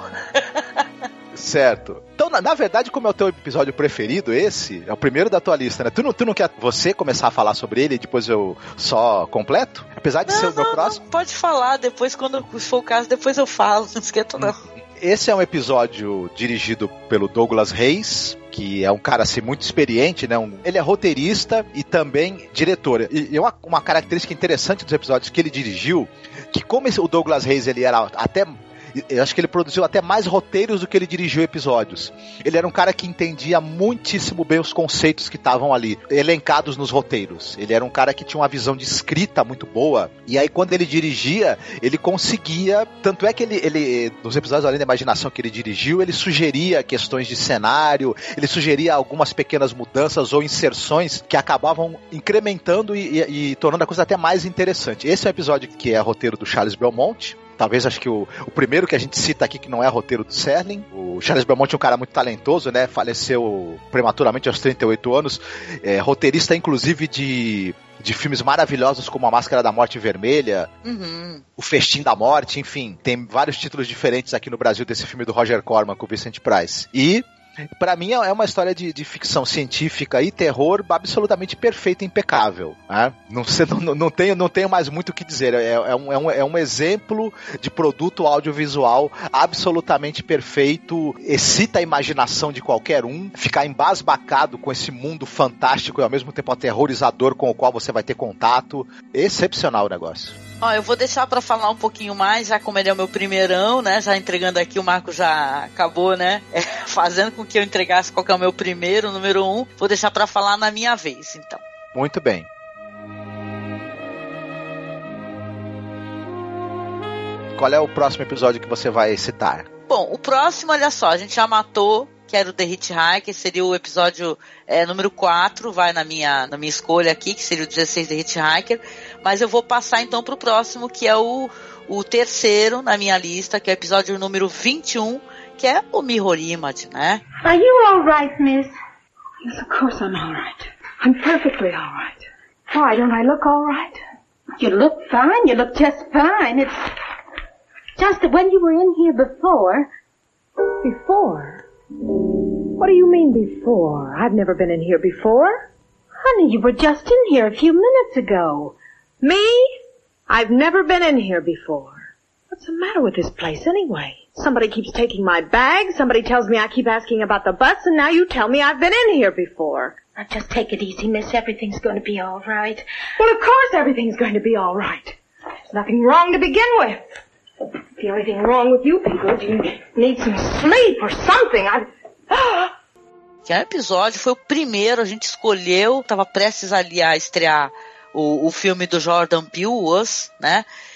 Certo. Então, na, na verdade, como é o teu episódio preferido, esse é o primeiro da tua lista, né? Tu não, tu não quer você começar a falar sobre ele e depois eu só completo? Apesar de não, ser o meu não, próximo? Não, pode falar, depois, quando for o caso, depois eu falo, não esquenta não. Esse é um episódio dirigido pelo Douglas Reis, que é um cara assim, muito experiente, né? Um, ele é roteirista e também diretor. E, e uma, uma característica interessante dos episódios que ele dirigiu, que como esse, o Douglas Reis ele era até... Eu acho que ele produziu até mais roteiros do que ele dirigiu episódios. Ele era um cara que entendia muitíssimo bem os conceitos que estavam ali, elencados nos roteiros. Ele era um cara que tinha uma visão de escrita muito boa. E aí, quando ele dirigia, ele conseguia... Tanto é que ele, ele nos episódios Além da Imaginação que ele dirigiu, ele sugeria questões de cenário, ele sugeria algumas pequenas mudanças ou inserções que acabavam incrementando e, e, e tornando a coisa até mais interessante. Esse é um episódio que é roteiro do Charles Belmonte. Talvez, acho que o, o primeiro que a gente cita aqui que não é roteiro do Serling. O Charles Belmonte é um cara muito talentoso, né? Faleceu prematuramente aos trinta e oito anos. É, roteirista, inclusive, de, de filmes maravilhosos como A Máscara da Morte Vermelha, uhum. O Festim da Morte, enfim. Tem vários títulos diferentes aqui no Brasil desse filme do Roger Corman com o Vincent Price. E... pra mim é uma história de, de ficção científica e terror absolutamente perfeita e impecável, né? Não, não, não, tenho, não tenho mais muito o que dizer. É, é, um, é, um, é um exemplo de produto audiovisual absolutamente perfeito, excita a imaginação de qualquer um, ficar embasbacado com esse mundo fantástico e ao mesmo tempo aterrorizador com o qual você vai ter contato. Excepcional o negócio. Ó, eu vou deixar pra falar um pouquinho mais, já como ele é o meu primeirão, né, já entregando aqui, o Marco já acabou, né, é, fazendo com que eu entregasse qual que é o meu primeiro, o número um, vou deixar pra falar na minha vez, então. Muito bem. Qual é o próximo episódio que você vai citar? Bom, o próximo, olha só, a gente já matou, que era o The Hitchhiker, seria o episódio é, número quatro, vai na minha, na minha escolha aqui, que seria o dezesseis The Hitchhiker, mas eu vou passar então pro próximo, que é o, o terceiro na minha lista, que é o episódio número vinte e um, que é o Mirror Image, né? Are you all right, miss? Yes, of course I'm all right. I'm perfectly all right. Why, don't I look all right? You look fine, you look just fine. It's just that when you were in here before... Before? What do you mean before? I've never been in here before. Honey, you were just in here a few minutes ago. Me? I've never been in here before. What's the matter with this place anyway? Somebody keeps taking my bag, somebody tells me I keep asking about the bus, and now you tell me I've been in here before. Now just take it easy, miss. Everything's going to be all right. Well, of course everything's going to be all right. There's nothing wrong to begin with. If the only thing wrong with you people is you need some sleep or something. I... Que é um episódio, foi o primeiro, a gente escolheu, estava prestes ali a estrear o, o filme do Jordan Peele, Us, né?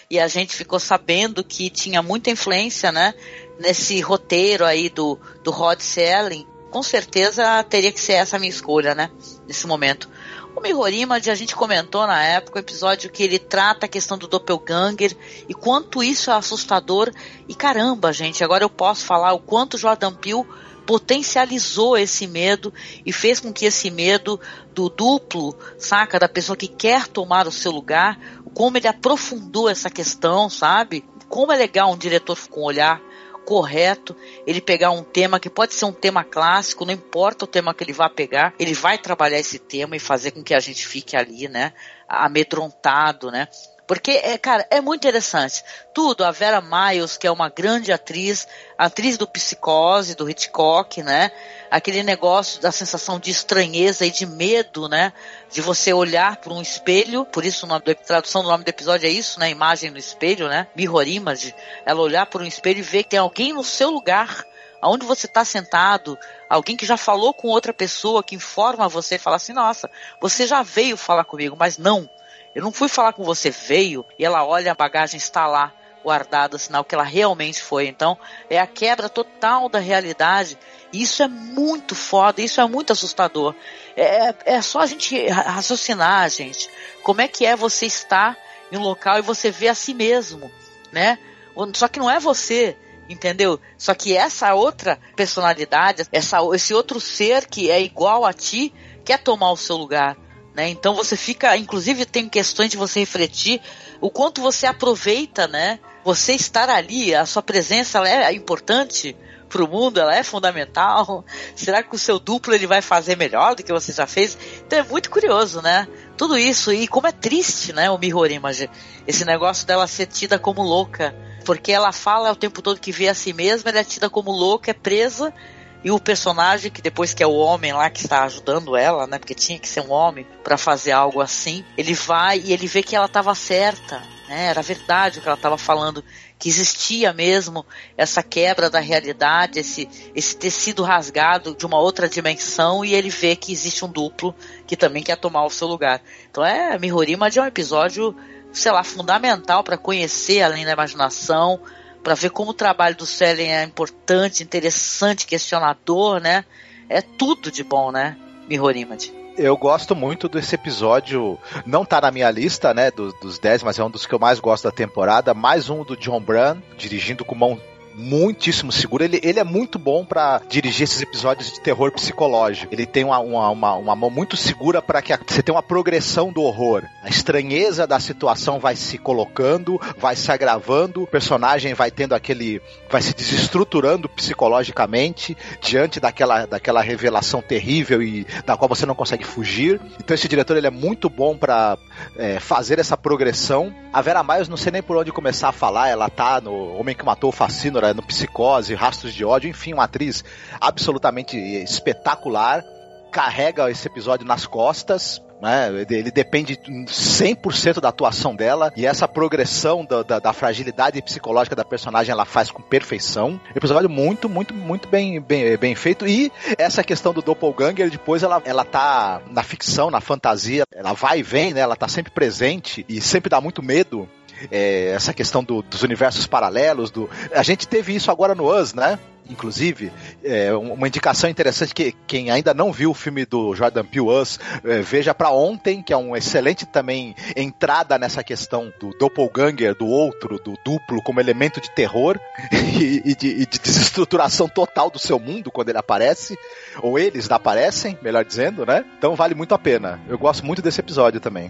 e a gente ficou sabendo que tinha muita influência, né, nesse roteiro aí do, do Rod Serling, com certeza teria que ser essa a minha escolha, né, nesse momento. O Mihorimaji, a gente comentou na época o episódio que ele trata a questão do doppelganger e quanto isso é assustador. E caramba, gente, agora eu posso falar o quanto o Jordan Peele potencializou esse medo e fez com que esse medo do duplo, saca, da pessoa que quer tomar o seu lugar, como ele aprofundou essa questão, sabe? Como é legal um diretor com um olhar correto, ele pegar um tema que pode ser um tema clássico, não importa o tema que ele vai pegar, ele vai trabalhar esse tema e fazer com que a gente fique ali, né, amedrontado, né, porque, é, cara, é muito interessante. Tudo, a Vera Miles, que é uma grande atriz, atriz do Psicose, do Hitchcock, né? Aquele negócio da sensação de estranheza e de medo, né? De você olhar por um espelho, por isso a tradução do nome do episódio é isso, né? Imagem no espelho, né? Mirror image. Ela olhar por um espelho e ver que tem alguém no seu lugar, aonde você está sentado, alguém que já falou com outra pessoa, que informa você e fala assim, nossa, você já veio falar comigo, mas não. Eu não fui falar com você, veio, e ela olha, a bagagem está lá, guardada, sinal que ela realmente foi. Então, é a quebra total da realidade, e isso é muito foda, isso é muito assustador. É, é só a gente raciocinar, gente, como é que é você estar em um local e você ver a si mesmo, né? Só que não é você, entendeu? Só que essa outra personalidade, essa, esse outro ser que é igual a ti, quer tomar o seu lugar. Né? Então você fica, inclusive tem questões de você refletir o quanto você aproveita, né? Você estar ali, a sua presença ela é importante para o mundo, ela é fundamental. Será que o seu duplo ele vai fazer melhor do que você já fez? Então é muito curioso, né? Tudo isso, e como é triste, né, o Mihorimaji, esse negócio dela ser tida como louca, porque ela fala o tempo todo que vê a si mesma, ela é tida como louca, é presa. E o personagem, que depois que é o homem lá que está ajudando ela, né? Porque tinha que ser um homem para fazer algo assim. Ele vai e ele vê que ela estava certa, né? Era verdade o que ela estava falando. Que existia mesmo essa quebra da realidade, esse, esse tecido rasgado de uma outra dimensão. E ele vê que existe um duplo que também quer tomar o seu lugar. Então é, Mihorimaji é um episódio, sei lá, fundamental para conhecer além da imaginação, para ver como o trabalho do Serling é importante, interessante, questionador, né? É tudo de bom, né, Mihorimaji? Eu gosto muito desse episódio, não tá na minha lista, né, dos, dos dez, mas é um dos que eu mais gosto da temporada, mais um do John Byrne, dirigindo com mão muitíssimo seguro. Ele, ele é muito bom pra dirigir esses episódios de terror psicológico. Ele tem uma, uma, uma, uma mão muito segura para que a, você tenha uma progressão do horror. A estranheza da situação vai se colocando, vai se agravando, o personagem vai tendo aquele... vai se desestruturando psicologicamente diante daquela, daquela revelação terrível e da qual você não consegue fugir. Então esse diretor ele é muito bom pra é, fazer essa progressão. A Vera Miles, não sei nem por onde começar a falar, ela tá no Homem que Matou o Facínora, no Psicose, Rastros de Ódio, enfim, uma atriz absolutamente espetacular, carrega esse episódio nas costas, né? Ele depende cem por cento da atuação dela, e essa progressão da, da, da fragilidade psicológica da personagem ela faz com perfeição. Episódio muito, muito, muito bem, bem, bem feito. E essa questão do doppelganger, depois ela, ela tá na ficção, na fantasia, ela vai e vem, né? Ela tá sempre presente e sempre dá muito medo. É, essa questão do, dos universos paralelos, do... a gente teve isso agora no Us, né? Inclusive, é, uma indicação interessante que quem ainda não viu o filme do Jordan Peele, Us, é, veja pra ontem, que é um excelente também entrada nessa questão do doppelganger, do outro, do duplo, como elemento de terror e, e, de, e de desestruturação total do seu mundo quando ele aparece, ou eles aparecem, melhor dizendo, né? Então vale muito a pena. Eu gosto muito desse episódio também.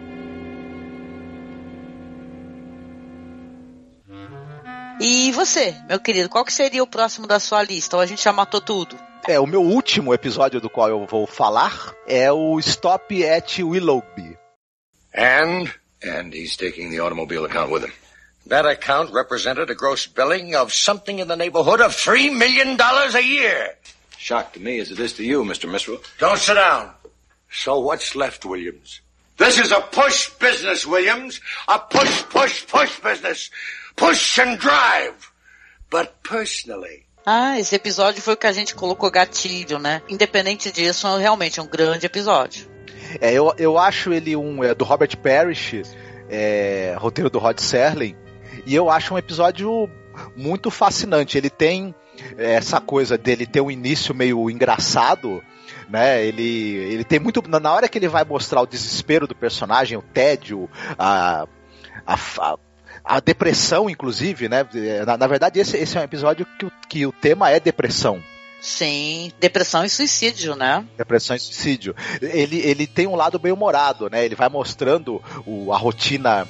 E você, meu querido, qual que seria o próximo da sua lista? Ou a gente já matou tudo? É, o meu último episódio do qual eu vou falar é o Stop at Willoughby. And? And he's taking the automobile account with him. That account represented a gross billing of something in the neighborhood of three million dollars a year. Shock to me as it is to you, Mister Misrule. Don't sit down. So what's left, Williams? This is a push business, Williams. A push, push, push business. Push and drive. But personally. Ah, esse episódio foi o que a gente colocou gatilho, né? Independente disso, é realmente um grande episódio. É, eu, eu acho ele um... É, do Robert Parrish. é, roteiro do Rod Serling, e eu acho um episódio muito fascinante. Ele tem essa coisa dele ter um início meio engraçado, né? Ele, ele tem muito... Na hora que ele vai mostrar o desespero do personagem, o tédio, a, a, a, a depressão, inclusive, né? Na, na verdade, esse, esse é um episódio que o, que o tema é depressão. Sim, depressão e suicídio, né? Depressão e suicídio. Ele, ele tem um lado bem humorado, né? Ele vai mostrando o, a rotina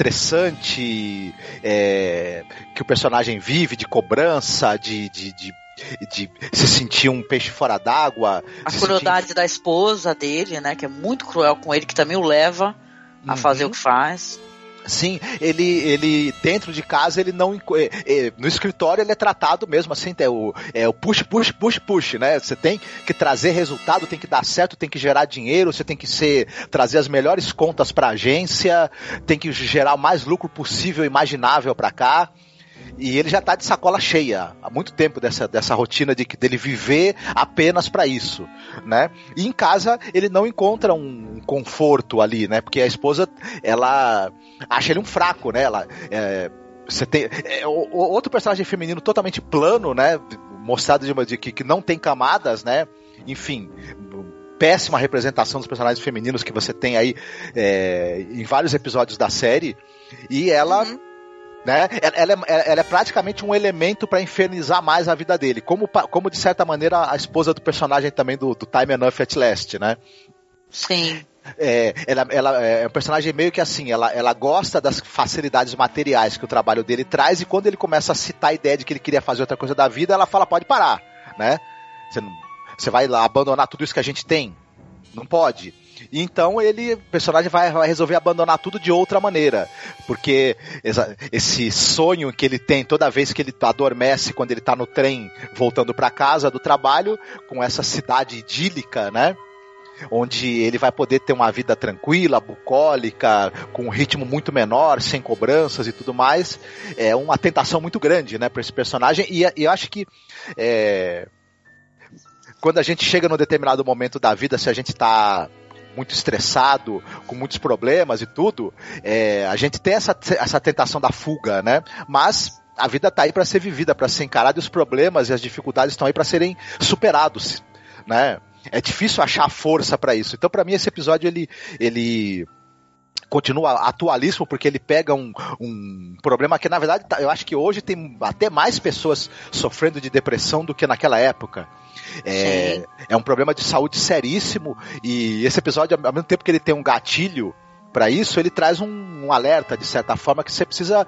estressante é, que o personagem vive, de cobrança, de, de, de, de se sentir um peixe fora d'água. A crueldade sentir... da esposa dele, né? Que é muito cruel com ele, que também o leva a uhum. fazer o que faz. Sim, ele, ele dentro de casa, ele não... É, é, no escritório ele é tratado mesmo assim, é o, é o push, push, push, push, né? Você tem que trazer resultado, tem que dar certo, tem que gerar dinheiro, você tem que ser, trazer as melhores contas para a agência, tem que gerar o mais lucro possível, imaginável para cá. E ele já tá de sacola cheia há muito tempo dessa, dessa rotina de, dele viver apenas para isso, né? E em casa ele não encontra um conforto ali, né? Porque a esposa, ela acha ele um fraco, né? Ela, é, você tem é, o, outro personagem feminino totalmente plano, né? Mostrado de, de que, que não tem camadas, né? Enfim, péssima representação dos personagens femininos que você tem aí é, em vários episódios da série. E ela... Uhum. Né? Ela, é, ela é praticamente um elemento para infernizar mais a vida dele, como, como de certa maneira a esposa do personagem também do, do Time Enough at Last, né? Sim. É, ela, ela é um personagem meio que assim, ela, ela gosta das facilidades materiais que o trabalho dele traz, e quando ele começa a citar a ideia de que ele queria fazer outra coisa da vida, ela fala, pode parar, né? Você, você vai lá abandonar tudo isso que a gente tem? Não pode. Então ele, o personagem vai, vai resolver abandonar tudo de outra maneira, porque essa, esse sonho que ele tem toda vez que ele adormece, quando ele tá no trem voltando para casa do trabalho, com essa cidade idílica, né? Onde ele vai poder ter uma vida tranquila, bucólica, com um ritmo muito menor, sem cobranças e tudo mais, é uma tentação muito grande, né, para esse personagem. E, e eu acho que é, quando a gente chega num determinado momento da vida, se a gente tá muito estressado, com muitos problemas e tudo, é, a gente tem essa, essa tentação da fuga, né? Mas a vida tá aí para ser vivida, para ser encarada, e os problemas e as dificuldades estão aí para serem superados, né? É difícil achar força para isso. Então, para mim, esse episódio ele, ele continua atualíssimo, porque ele pega um, um problema que, na verdade, eu acho que hoje tem até mais pessoas sofrendo de depressão do que naquela época. É, é um problema de saúde seríssimo, e esse episódio, ao mesmo tempo que ele tem um gatilho para isso, ele traz um, um alerta, de certa forma, que você precisa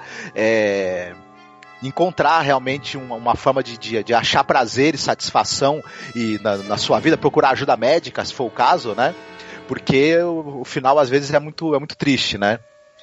é, encontrar realmente uma, uma forma de, de, de achar prazer e satisfação e na, na sua vida, procurar ajuda médica, se for o caso, né? Porque o, o final, às vezes, é muito, é muito triste, né?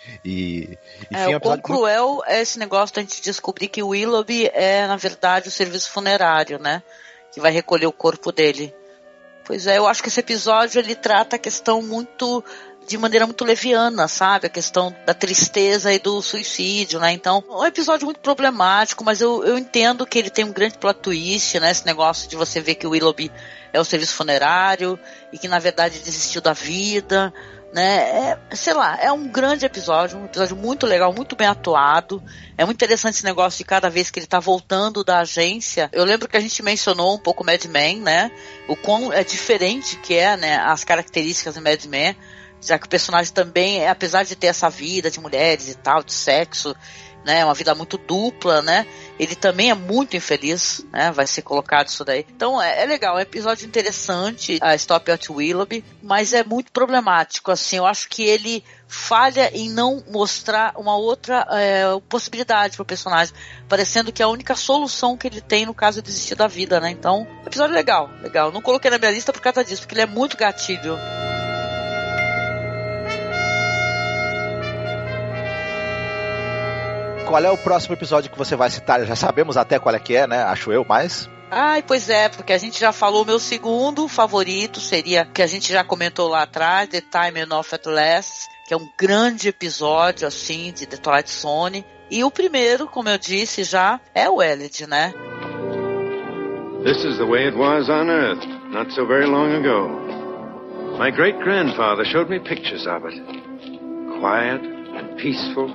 E, enfim, é, o quão cruel muito... é esse negócio da gente descobrir que o Willoughby é, na verdade, o serviço funerário, né? Que vai recolher o corpo dele. Pois é, eu acho que esse episódio ele trata a questão muito, de maneira muito leviana, sabe? A questão da tristeza e do suicídio, né? Então, é um episódio muito problemático, mas eu, eu entendo que ele tem um grande plot twist, né? Esse negócio de você ver que o Willoughby é o serviço funerário e que, na verdade, desistiu da vida, né? É, sei lá, é um grande episódio, um episódio muito legal, muito bem atuado. É muito interessante esse negócio de cada vez que ele tá voltando da agência. Eu lembro que a gente mencionou um pouco Mad Men, né? O quão é diferente que é, né? As características do Mad Men, já que o personagem também, apesar de ter essa vida de mulheres e tal, de sexo, né? Uma vida muito dupla, né? Ele também é muito infeliz, né? Vai ser colocado isso daí. Então é, é legal, é um episódio interessante, a Stop at Willoughby, mas é muito problemático, assim. Eu acho que ele falha em não mostrar uma outra é, possibilidade para o personagem, parecendo que é a única solução que ele tem no caso de desistir da vida, né? Então, episódio legal, legal. Não coloquei na minha lista por causa disso, porque ele é muito gatilho. Qual é o próximo episódio que você vai citar? Já sabemos até qual é que é, né? Acho eu, mas... Ai, pois é, porque a gente já falou, o meu segundo favorito seria, que a gente já comentou lá atrás, The Time Enough at Last, que é um grande episódio, assim, de The Twilight Zone. E o primeiro, como eu disse já, é o Elliot, né? This is the way it was on Earth, not so very long ago. My great-grandfather showed me pictures of it. Quiet, and peaceful.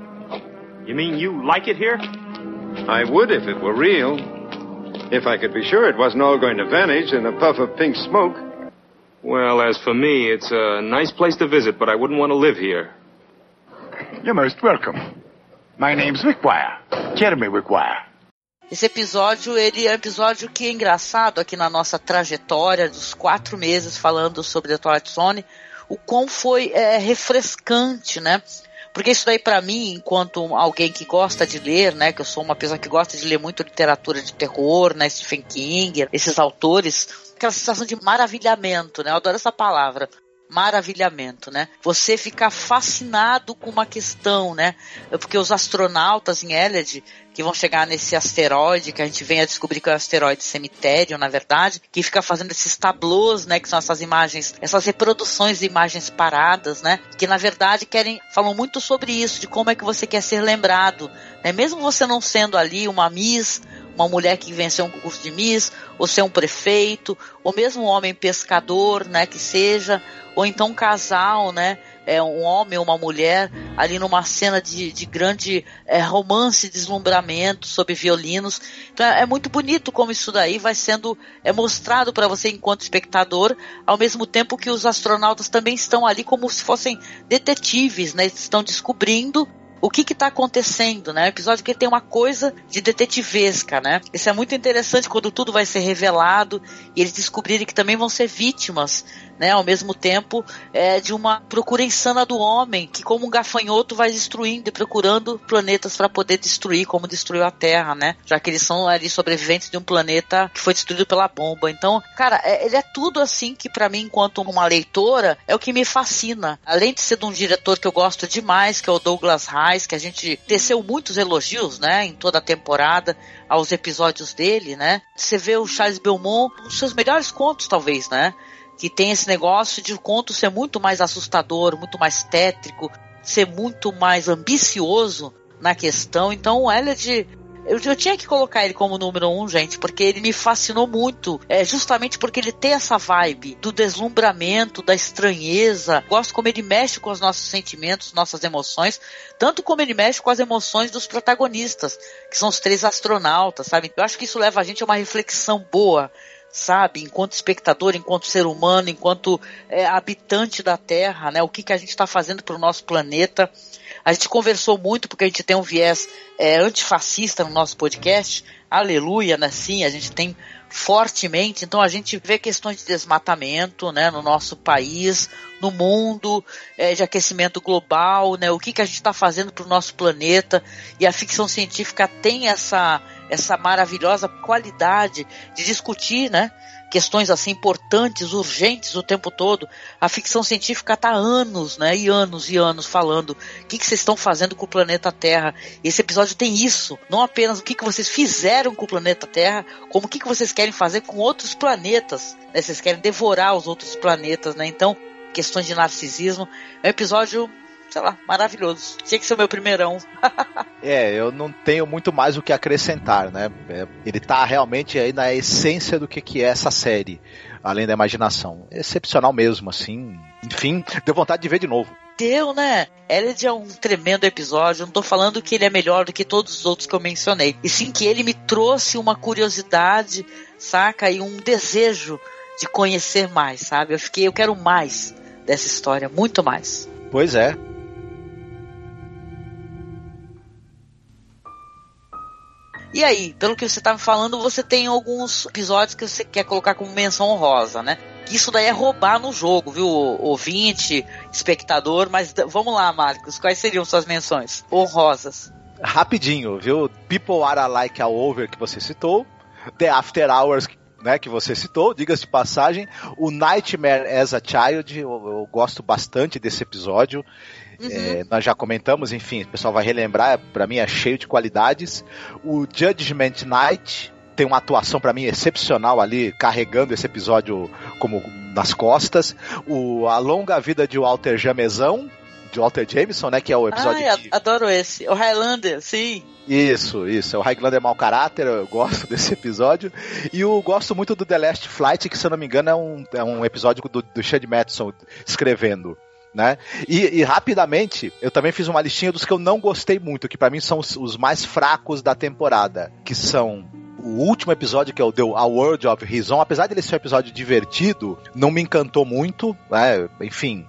You mean you like it here? I would if it were real. If I could be sure it wasn't all going to vanish in a puff of pink smoke. Well, as for me, it's a nice place to visit, but I wouldn't want to live here. You're most welcome. My name's Wickwire. Jeremy Wickwire. Esse episódio, ele é um episódio que é engraçado aqui na nossa trajetória dos quatro meses falando sobre The Twilight Zone, o quão foi é, refrescante, né? Porque isso daí pra mim, enquanto alguém que gosta de ler, né, que eu sou uma pessoa que gosta de ler muito literatura de terror, né, Stephen King, esses autores, aquela sensação de maravilhamento, né, eu adoro essa palavra, maravilhamento, né, você ficar fascinado com uma questão, né, porque os astronautas em Elliot, que vão chegar nesse asteroide, que a gente vem a descobrir que é um asteroide cemitério, na verdade, que fica fazendo esses tablôs, né, que são essas imagens, essas reproduções de imagens paradas, né, que na verdade querem, falam muito sobre isso, de como é que você quer ser lembrado, né, mesmo você não sendo ali uma Miss, uma mulher que venceu um concurso de Miss, ou ser um prefeito, ou mesmo um homem pescador, né, que seja, ou então um casal, né, é um homem ou uma mulher ali numa cena de, de grande é, romance, deslumbramento sob violinos. Então é, é muito bonito como isso daí vai sendo é mostrado para você enquanto espectador, ao mesmo tempo que os astronautas também estão ali como se fossem detetives, né? Estão descobrindo o que está acontecendo, né? O episódio que tem uma coisa de detetivesca, né? Isso é muito interessante quando tudo vai ser revelado e eles descobrirem que também vão ser vítimas, né? Ao mesmo tempo é, de uma procura insana do homem, que como um gafanhoto vai destruindo e procurando planetas para poder destruir, como destruiu a Terra, né? Já que eles são ali sobreviventes de um planeta que foi destruído pela bomba. Então, cara, é, ele é tudo assim que para mim, enquanto uma leitora, é o que me fascina. Além de ser de um diretor que eu gosto demais, que é o Douglas High, que a gente teceu muitos elogios, né, em toda a temporada, aos episódios dele, né? Você vê o Charles Beaumont, um dos seus melhores contos, talvez, né? Que tem esse negócio de o conto ser muito mais assustador, muito mais tétrico, ser muito mais ambicioso na questão. Então o Elliot, eu, eu tinha que colocar ele como número um, gente, porque ele me fascinou muito, é, justamente porque ele tem essa vibe do deslumbramento, da estranheza. Gosto como ele mexe com os nossos sentimentos, nossas emoções, tanto como ele mexe com as emoções dos protagonistas, que são os três astronautas, sabe? Eu acho que isso leva a gente a uma reflexão boa, sabe, enquanto espectador, enquanto ser humano, enquanto é, habitante da Terra, né, o que, que a gente está fazendo para o nosso planeta. A gente conversou muito porque a gente tem um viés é, antifascista no nosso podcast, aleluia, né, sim, a gente tem fortemente, então a gente vê questões de desmatamento, né, no nosso país, no mundo, é, de aquecimento global, né, o que, que a gente está fazendo para o nosso planeta, e a ficção científica tem essa, essa maravilhosa qualidade de discutir, né, questões assim importantes, urgentes o tempo todo. A ficção científica está há anos, né, e anos e anos falando o que, que vocês estão fazendo com o planeta Terra. E esse episódio tem isso, não apenas o que, que vocês fizeram com o planeta Terra, como o que, que vocês querem fazer com outros planetas, né? Vocês querem devorar os outros planetas, né? Então, questões de narcisismo. É um episódio, sei lá, maravilhoso. Tinha que ser o meu primeirão. É, eu não tenho muito mais o que acrescentar, né? É, ele tá realmente aí na essência do que, que é essa série, além da imaginação. Excepcional mesmo, assim. Enfim, deu vontade de ver de novo. Deu, né? Elliot é um tremendo episódio. Eu não tô falando que ele é melhor do que todos os outros que eu mencionei. E sim que ele me trouxe uma curiosidade, saca? E um desejo de conhecer mais, sabe? Eu fiquei, eu quero mais dessa história, muito mais. Pois é. E aí, pelo que você tá me falando, você tem alguns episódios que você quer colocar como menção honrosa, né? Isso daí é roubar no jogo, viu? Ouvinte, espectador, mas vamos lá, Marcos, quais seriam suas menções honrosas? Rapidinho, viu? People Are Like All Over, que você citou, The After Hours, né, que você citou, diga-se de passagem, o Nightmare as a Child, eu, eu gosto bastante desse episódio. Uhum. É, nós já comentamos, enfim, o pessoal vai relembrar, pra mim é cheio de qualidades. O Judgment Night tem uma atuação pra mim excepcional ali, carregando esse episódio como nas costas. O A Longa Vida de Walter Jamesão, de Walter Jameson, né, que é o episódio... Ai, que... adoro esse. O Highlander, sim. Isso, isso. É o Highlander mau caráter, eu gosto desse episódio. E eu gosto muito do The Last Flight, que se eu não me engano é um, é um episódio do, do Chad Matheson escrevendo. né? E, e rapidamente, eu também fiz uma listinha dos que eu não gostei muito, que pra mim são os, os mais fracos da temporada, que são o último episódio, que é o The A World of His Own. Apesar de ele ser um episódio divertido, não me encantou muito, né? Enfim,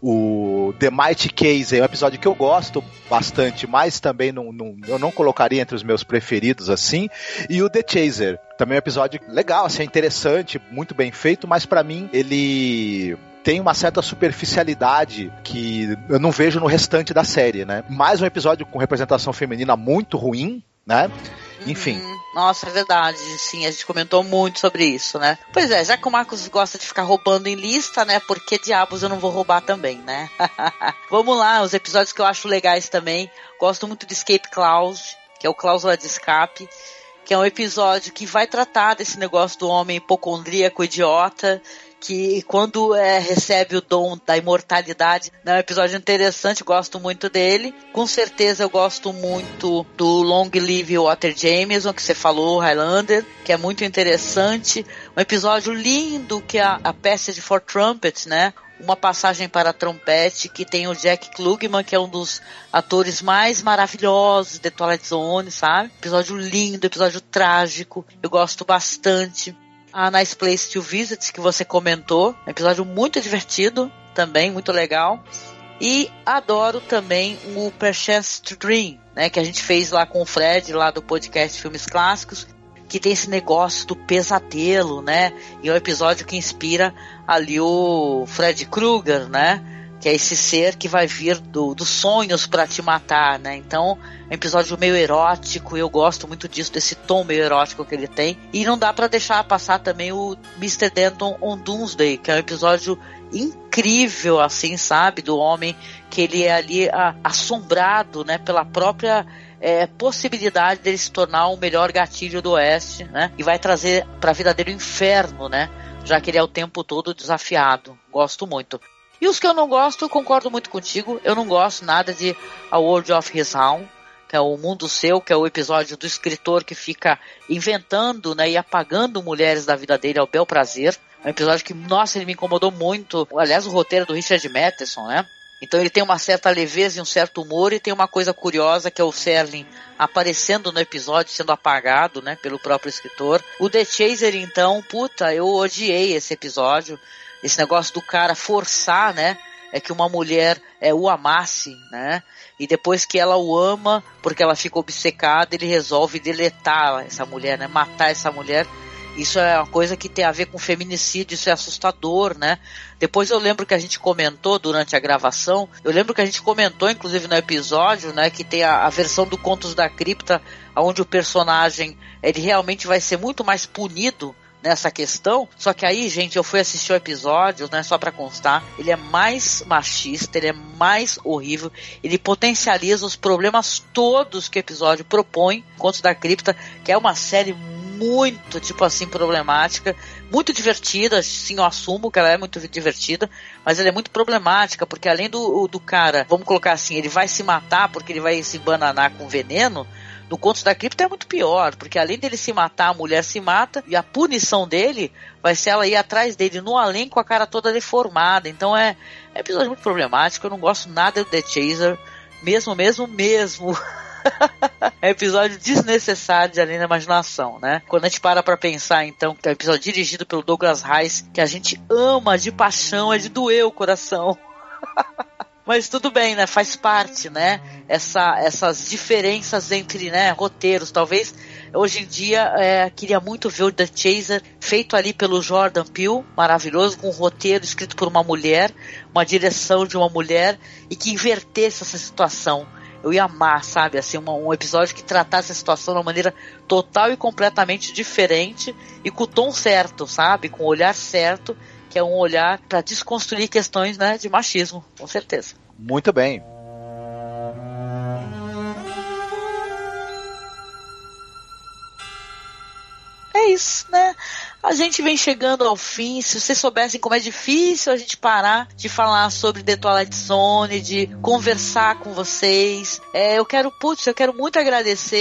o The Mighty Case é um episódio que eu gosto bastante, mas também não, não, eu não colocaria entre os meus preferidos assim. E o The Chaser, também é um episódio legal, assim, interessante, muito bem feito, mas pra mim ele tem uma certa superficialidade que eu não vejo no restante da série, né? Mais um episódio com representação feminina muito ruim, né? Enfim. Uhum. Nossa, é verdade, sim, a gente comentou muito sobre isso, né? Pois é, já que o Marcos gosta de ficar roubando em lista, né? Por que diabos eu não vou roubar também, né? Vamos lá, os episódios que eu acho legais também. Gosto muito de Escape Clause, que é o Cláusula de Escape, que é um episódio que vai tratar desse negócio do homem hipocondríaco idiota, que quando é, recebe o dom da imortalidade, é um episódio interessante, gosto muito dele. Com certeza eu gosto muito do Long Live Walter Jameson, que você falou, Highlander, que é muito interessante. Um episódio lindo, que é a, a Passage for Trumpet, né? Uma passagem para trompete, que tem o Jack Klugman, que é um dos atores mais maravilhosos de Twilight Zone, sabe? Episódio lindo, episódio trágico, eu gosto bastante. A Nice Place to Visit, que você comentou, um episódio muito divertido, também muito legal. E adoro também o Perchance to Dream, né, que a gente fez lá com o Fred, lá do podcast Filmes Clássicos, que tem esse negócio do pesadelo, né, e é um episódio que inspira ali o Fred Krueger, né, que é esse ser que vai vir do, dos sonhos para te matar, né? Então, é um episódio meio erótico, eu gosto muito disso, desse tom meio erótico que ele tem. E não dá para deixar passar também o mister Denton on Doomsday, que é um episódio incrível, assim, sabe? Do homem que ele é ali a, assombrado, né? Pela própria é, possibilidade dele se tornar o melhor gatilho do Oeste, né? E vai trazer para a vida dele o inferno, né? Já que ele é o tempo todo desafiado. Gosto muito. E os que eu não gosto, eu concordo muito contigo. Eu não gosto nada de A World of His Own, que é o Mundo Seu, que é o episódio do escritor que fica inventando, né, e apagando mulheres da vida dele ao bel prazer. É um episódio que, nossa, ele me incomodou muito. Aliás, o roteiro do Richard Matheson, né? Então ele tem uma certa leveza e um certo humor, e tem uma coisa curiosa, que é o Serling aparecendo no episódio, sendo apagado, né, pelo próprio escritor. O The Chaser, então, puta, eu odiei esse episódio. Esse negócio do cara forçar, né, é que uma mulher é, o amasse, né, e depois que ela o ama, porque ela fica obcecada, ele resolve deletar essa mulher, né, matar essa mulher. Isso é uma coisa que tem a ver com feminicídio, isso é assustador, né. Depois eu lembro que a gente comentou durante a gravação, eu lembro que a gente comentou, inclusive no episódio, né, que tem a, a versão do Contos da Cripta, onde o personagem, ele realmente vai ser muito mais punido nessa questão, só que aí, gente, eu fui assistir o episódio, né, só pra constar, ele é mais machista, ele é mais horrível, ele potencializa os problemas todos que o episódio propõe, Contos da Cripta, que é uma série muito, tipo assim, problemática, muito divertida, sim, eu assumo que ela é muito divertida, mas ela é muito problemática, porque além do, do cara, vamos colocar assim, ele vai se matar porque ele vai se bananar com veneno. No Contos da Cripta é muito pior, porque além dele se matar, a mulher se mata, e a punição dele vai ser ela ir atrás dele no além com a cara toda deformada. Então é, é um episódio muito problemático, eu não gosto nada do The Chaser, mesmo, mesmo, mesmo. É um episódio desnecessário de Além da Imaginação, né? Quando a gente para pra pensar, então, que é um episódio dirigido pelo Douglas Rice, que a gente ama de paixão, é de doer o coração. Mas tudo bem, né? Faz parte, né? Essa, essas diferenças entre, né, roteiros. Talvez hoje em dia é, queria muito ver o The Chaser feito ali pelo Jordan Peele, maravilhoso, com um roteiro escrito por uma mulher, uma direção de uma mulher, e que invertesse essa situação. Eu ia amar, sabe? Assim, uma, um episódio que tratasse a situação de uma maneira total e completamente diferente e com o tom certo, sabe? Com o olhar certo, que é um olhar para desconstruir questões, né, de machismo, com certeza. Muito bem. É isso, né? A gente vem chegando ao fim. Se vocês soubessem como é difícil a gente parar de falar sobre The Twilight Zone, de conversar com vocês. É, eu quero, putz, eu quero muito agradecer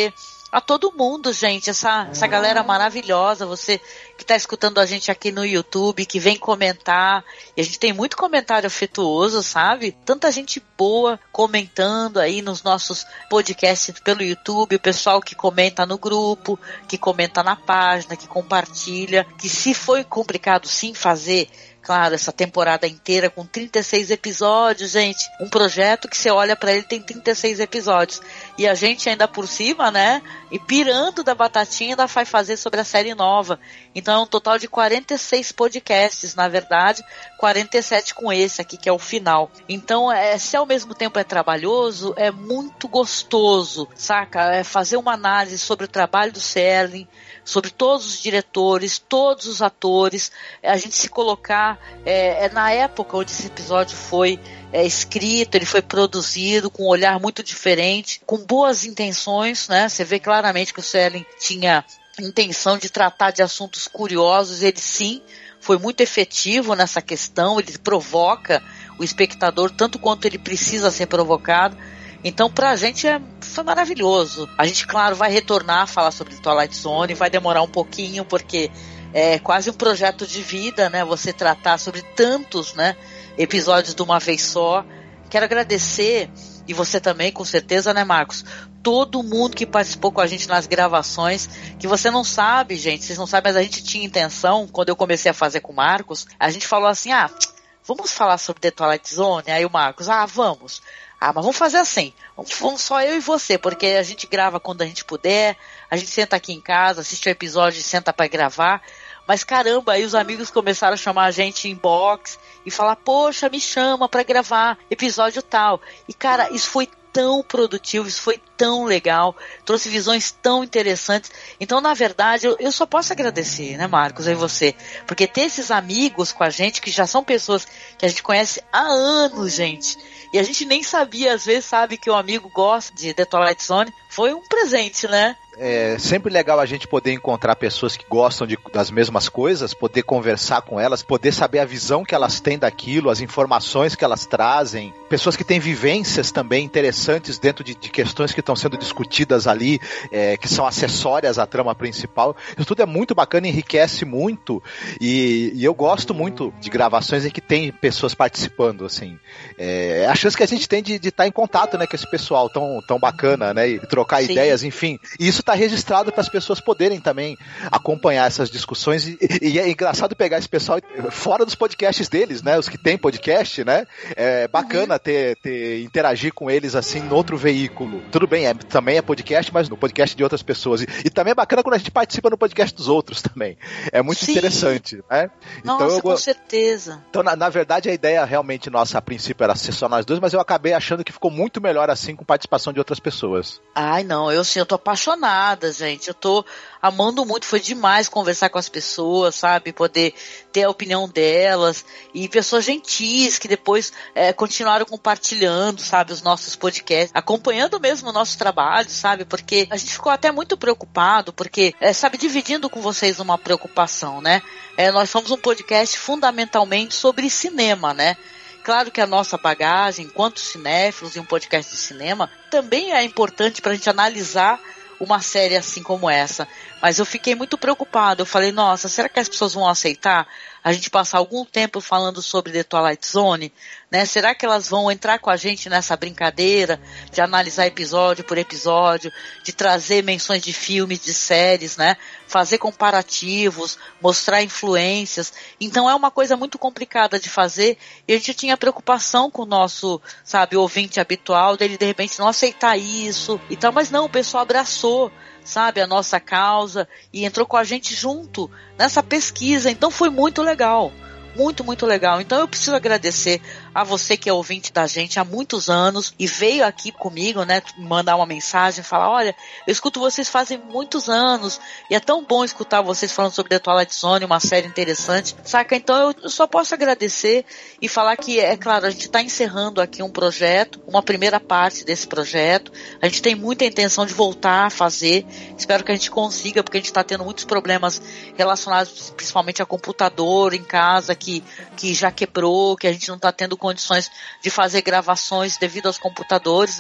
a todo mundo, gente, essa, essa galera maravilhosa, você que está escutando a gente aqui no YouTube, que vem comentar, e a gente tem muito comentário afetuoso, sabe? Tanta gente boa comentando aí nos nossos podcasts pelo YouTube, o pessoal que comenta no grupo, que comenta na página, que compartilha, que se foi complicado sim fazer, claro, essa temporada inteira com trinta e seis episódios, gente. Um projeto que você olha pra ele tem trinta e seis episódios. E a gente ainda por cima, né? E pirando da batatinha ainda vai fazer sobre a série nova. Então é um total de quarenta e seis podcasts, na verdade, quarenta e sete com esse aqui, que é o final. Então, é, se ao mesmo tempo é trabalhoso, é muito gostoso, saca? É fazer uma análise sobre o trabalho do Serling, sobre todos os diretores, todos os atores, a gente se colocar é, é na época onde esse episódio foi é, escrito, ele foi produzido com um olhar muito diferente, com boas intenções, né? Você vê claramente que o Serling tinha intenção de tratar de assuntos curiosos, ele sim foi muito efetivo nessa questão, ele provoca o espectador tanto quanto ele precisa ser provocado. Então, pra gente é, foi maravilhoso. A gente, claro, vai retornar a falar sobre Twilight Zone, vai demorar um pouquinho, porque é quase um projeto de vida, né? Você tratar sobre tantos, né, episódios de uma vez só. Quero agradecer, e você também, com certeza, né, Marcos? Todo mundo que participou com a gente nas gravações, que você não sabe, gente, vocês não sabem, mas a gente tinha intenção, quando eu comecei a fazer com o Marcos, a gente falou assim, ah, vamos falar sobre The Twilight Zone? Aí o Marcos, ah, vamos. Ah, mas vamos fazer assim, vamos, vamos só eu e você, porque a gente grava quando a gente puder, a gente senta aqui em casa, assiste o episódio e senta pra gravar, mas caramba, aí os amigos começaram a chamar a gente em box e falar, poxa, me chama pra gravar episódio tal, e cara, isso foi tão produtivo, isso foi tão legal, trouxe visões tão interessantes. Então, na verdade, eu, eu só posso agradecer, né, Marcos, eu e você, porque ter esses amigos com a gente, que já são pessoas que a gente conhece há anos, gente, e a gente nem sabia, às vezes, sabe, que o amigo gosta de The Twilight Zone, foi um presente, né? É sempre legal a gente poder encontrar pessoas que gostam de, das mesmas coisas, poder conversar com elas, poder saber a visão que elas têm daquilo, as informações que elas trazem, pessoas que têm vivências também interessantes dentro de, de questões que estão sendo discutidas ali, é, que são acessórias à trama principal. Isso tudo é muito bacana, enriquece muito, e, e eu gosto muito de gravações em que tem pessoas participando, assim. É a chance que a gente tem de estar em contato, né, com esse pessoal tão, tão bacana, né, e trocar Sim. ideias, enfim. E isso está registrado para as pessoas poderem também acompanhar essas discussões, e, e é engraçado pegar esse pessoal fora dos podcasts deles, né, os que têm podcast, né, é bacana uhum. ter, ter, interagir com eles assim, em outro veículo. Tudo bem, é, também é podcast, mas no podcast de outras pessoas, e, e também é bacana quando a gente participa no podcast dos outros também, é muito Sim. interessante, né. Nossa, então, eu, com certeza. Então, na, na verdade, a ideia realmente nossa, a princípio, era ser só nós dois, mas eu acabei achando que ficou muito melhor assim, com participação de outras pessoas. Ai, não, eu sim, eu tô apaixonada, gente, eu tô amando muito, foi demais conversar com as pessoas, sabe, poder ter a opinião delas, e pessoas gentis que depois é, continuaram compartilhando, sabe, os nossos podcasts, acompanhando mesmo o nosso trabalho, sabe, porque a gente ficou até muito preocupado, porque, é, sabe, dividindo com vocês uma preocupação, né, é, nós somos um podcast fundamentalmente sobre cinema, né. Claro que a nossa bagagem, enquanto cinéfilos e um podcast de cinema, também é importante para a gente analisar uma série assim como essa, mas eu fiquei muito preocupado. Eu falei, nossa, será que as pessoas vão aceitar a gente passar algum tempo falando sobre The Twilight Zone, né? Será que elas vão entrar com a gente nessa brincadeira de analisar episódio por episódio, de trazer menções de filmes, de séries, né? Fazer comparativos, mostrar influências. Então é uma coisa muito complicada de fazer, e a gente tinha preocupação com o nosso, sabe, ouvinte habitual, dele de repente não aceitar isso e tal, mas não, o pessoal abraçou, sabe, a nossa causa e entrou com a gente junto nessa pesquisa, então foi muito legal. Muito, muito legal. Então eu preciso agradecer a você que é ouvinte da gente há muitos anos e veio aqui comigo, né, mandar uma mensagem, falar, olha, eu escuto vocês fazem muitos anos e é tão bom escutar vocês falando sobre The Twilight Zone, uma série interessante, saca? Então eu só posso agradecer e falar que, é claro, a gente está encerrando aqui um projeto, uma primeira parte desse projeto, a gente tem muita intenção de voltar a fazer, espero que a gente consiga, porque a gente está tendo muitos problemas relacionados principalmente a computador em casa, que, que já quebrou, que a gente não está tendo condições de fazer gravações devido aos computadores, né?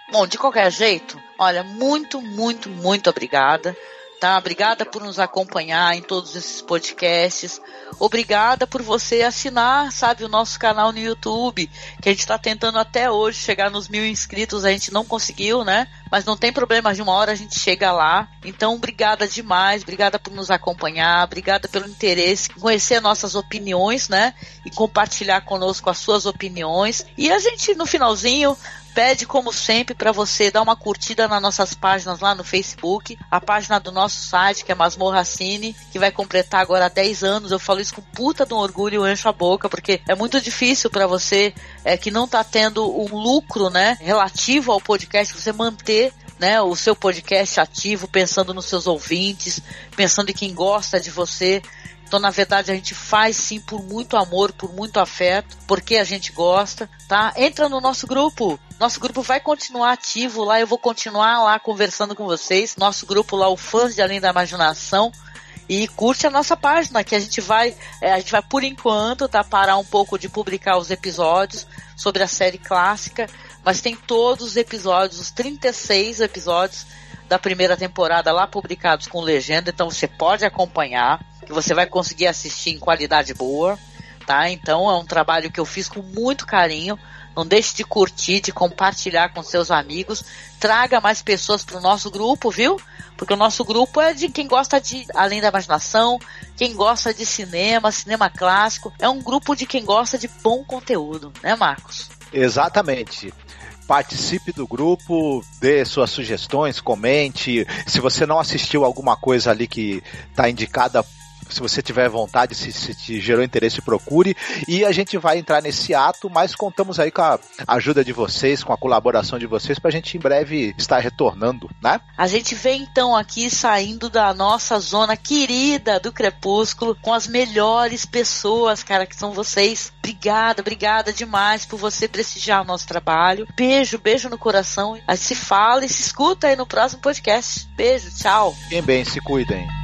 Bom, de qualquer jeito, olha, muito, muito, muito obrigada. Tá? Obrigada por nos acompanhar em todos esses podcasts. Obrigada por você assinar, sabe, o nosso canal no YouTube, que a gente está tentando até hoje chegar nos mil inscritos, a gente não conseguiu, né? Mas não tem problema, de uma hora a gente chega lá. Então, obrigada demais, obrigada por nos acompanhar, obrigada pelo interesse, conhecer nossas opiniões, né? E compartilhar conosco as suas opiniões. E a gente, no finalzinho, pede, como sempre, para você dar uma curtida nas nossas páginas lá no Facebook, a página do nosso site, que é Masmorra Cine, que vai completar agora dez anos. Eu falo isso com puta de um orgulho, eu encho a boca, porque é muito difícil para você é, que não tá tendo um lucro, né, relativo ao podcast, você manter, né, o seu podcast ativo, pensando nos seus ouvintes, pensando em quem gosta de você. Então, na verdade, a gente faz sim por muito amor, por muito afeto, porque a gente gosta, tá? Entra no nosso grupo. Nosso grupo vai continuar ativo lá, eu vou continuar lá conversando com vocês. Nosso grupo lá, o Fãs de Além da Imaginação. E curte a nossa página, que a gente vai, é, a gente vai por enquanto, tá, parar um pouco de publicar os episódios sobre a série clássica, mas tem todos os episódios, os trinta e seis episódios da primeira temporada lá publicados com legenda, então você pode acompanhar, que você vai conseguir assistir em qualidade boa, tá? Então é um trabalho que eu fiz com muito carinho. Não deixe de curtir, de compartilhar com seus amigos. Traga mais pessoas para o nosso grupo, viu? Porque o nosso grupo é de quem gosta de Além da Imaginação, quem gosta de cinema, cinema clássico. É um grupo de quem gosta de bom conteúdo, né, Marcos? Exatamente. Participe do grupo, dê suas sugestões, comente. Se você não assistiu alguma coisa ali que está indicada, se você tiver vontade, se, se te gerou interesse, procure. E a gente vai entrar nesse ato, mas contamos aí com a ajuda de vocês, com a colaboração de vocês, pra gente em breve estar retornando, né? A gente vem então aqui saindo da nossa zona querida do Crepúsculo, com as melhores pessoas, cara, que são vocês. Obrigada, obrigada demais por você prestigiar o nosso trabalho. Beijo, beijo no coração. A gente se fala e se escuta aí no próximo podcast. Beijo, tchau. Fiquem bem, se cuidem.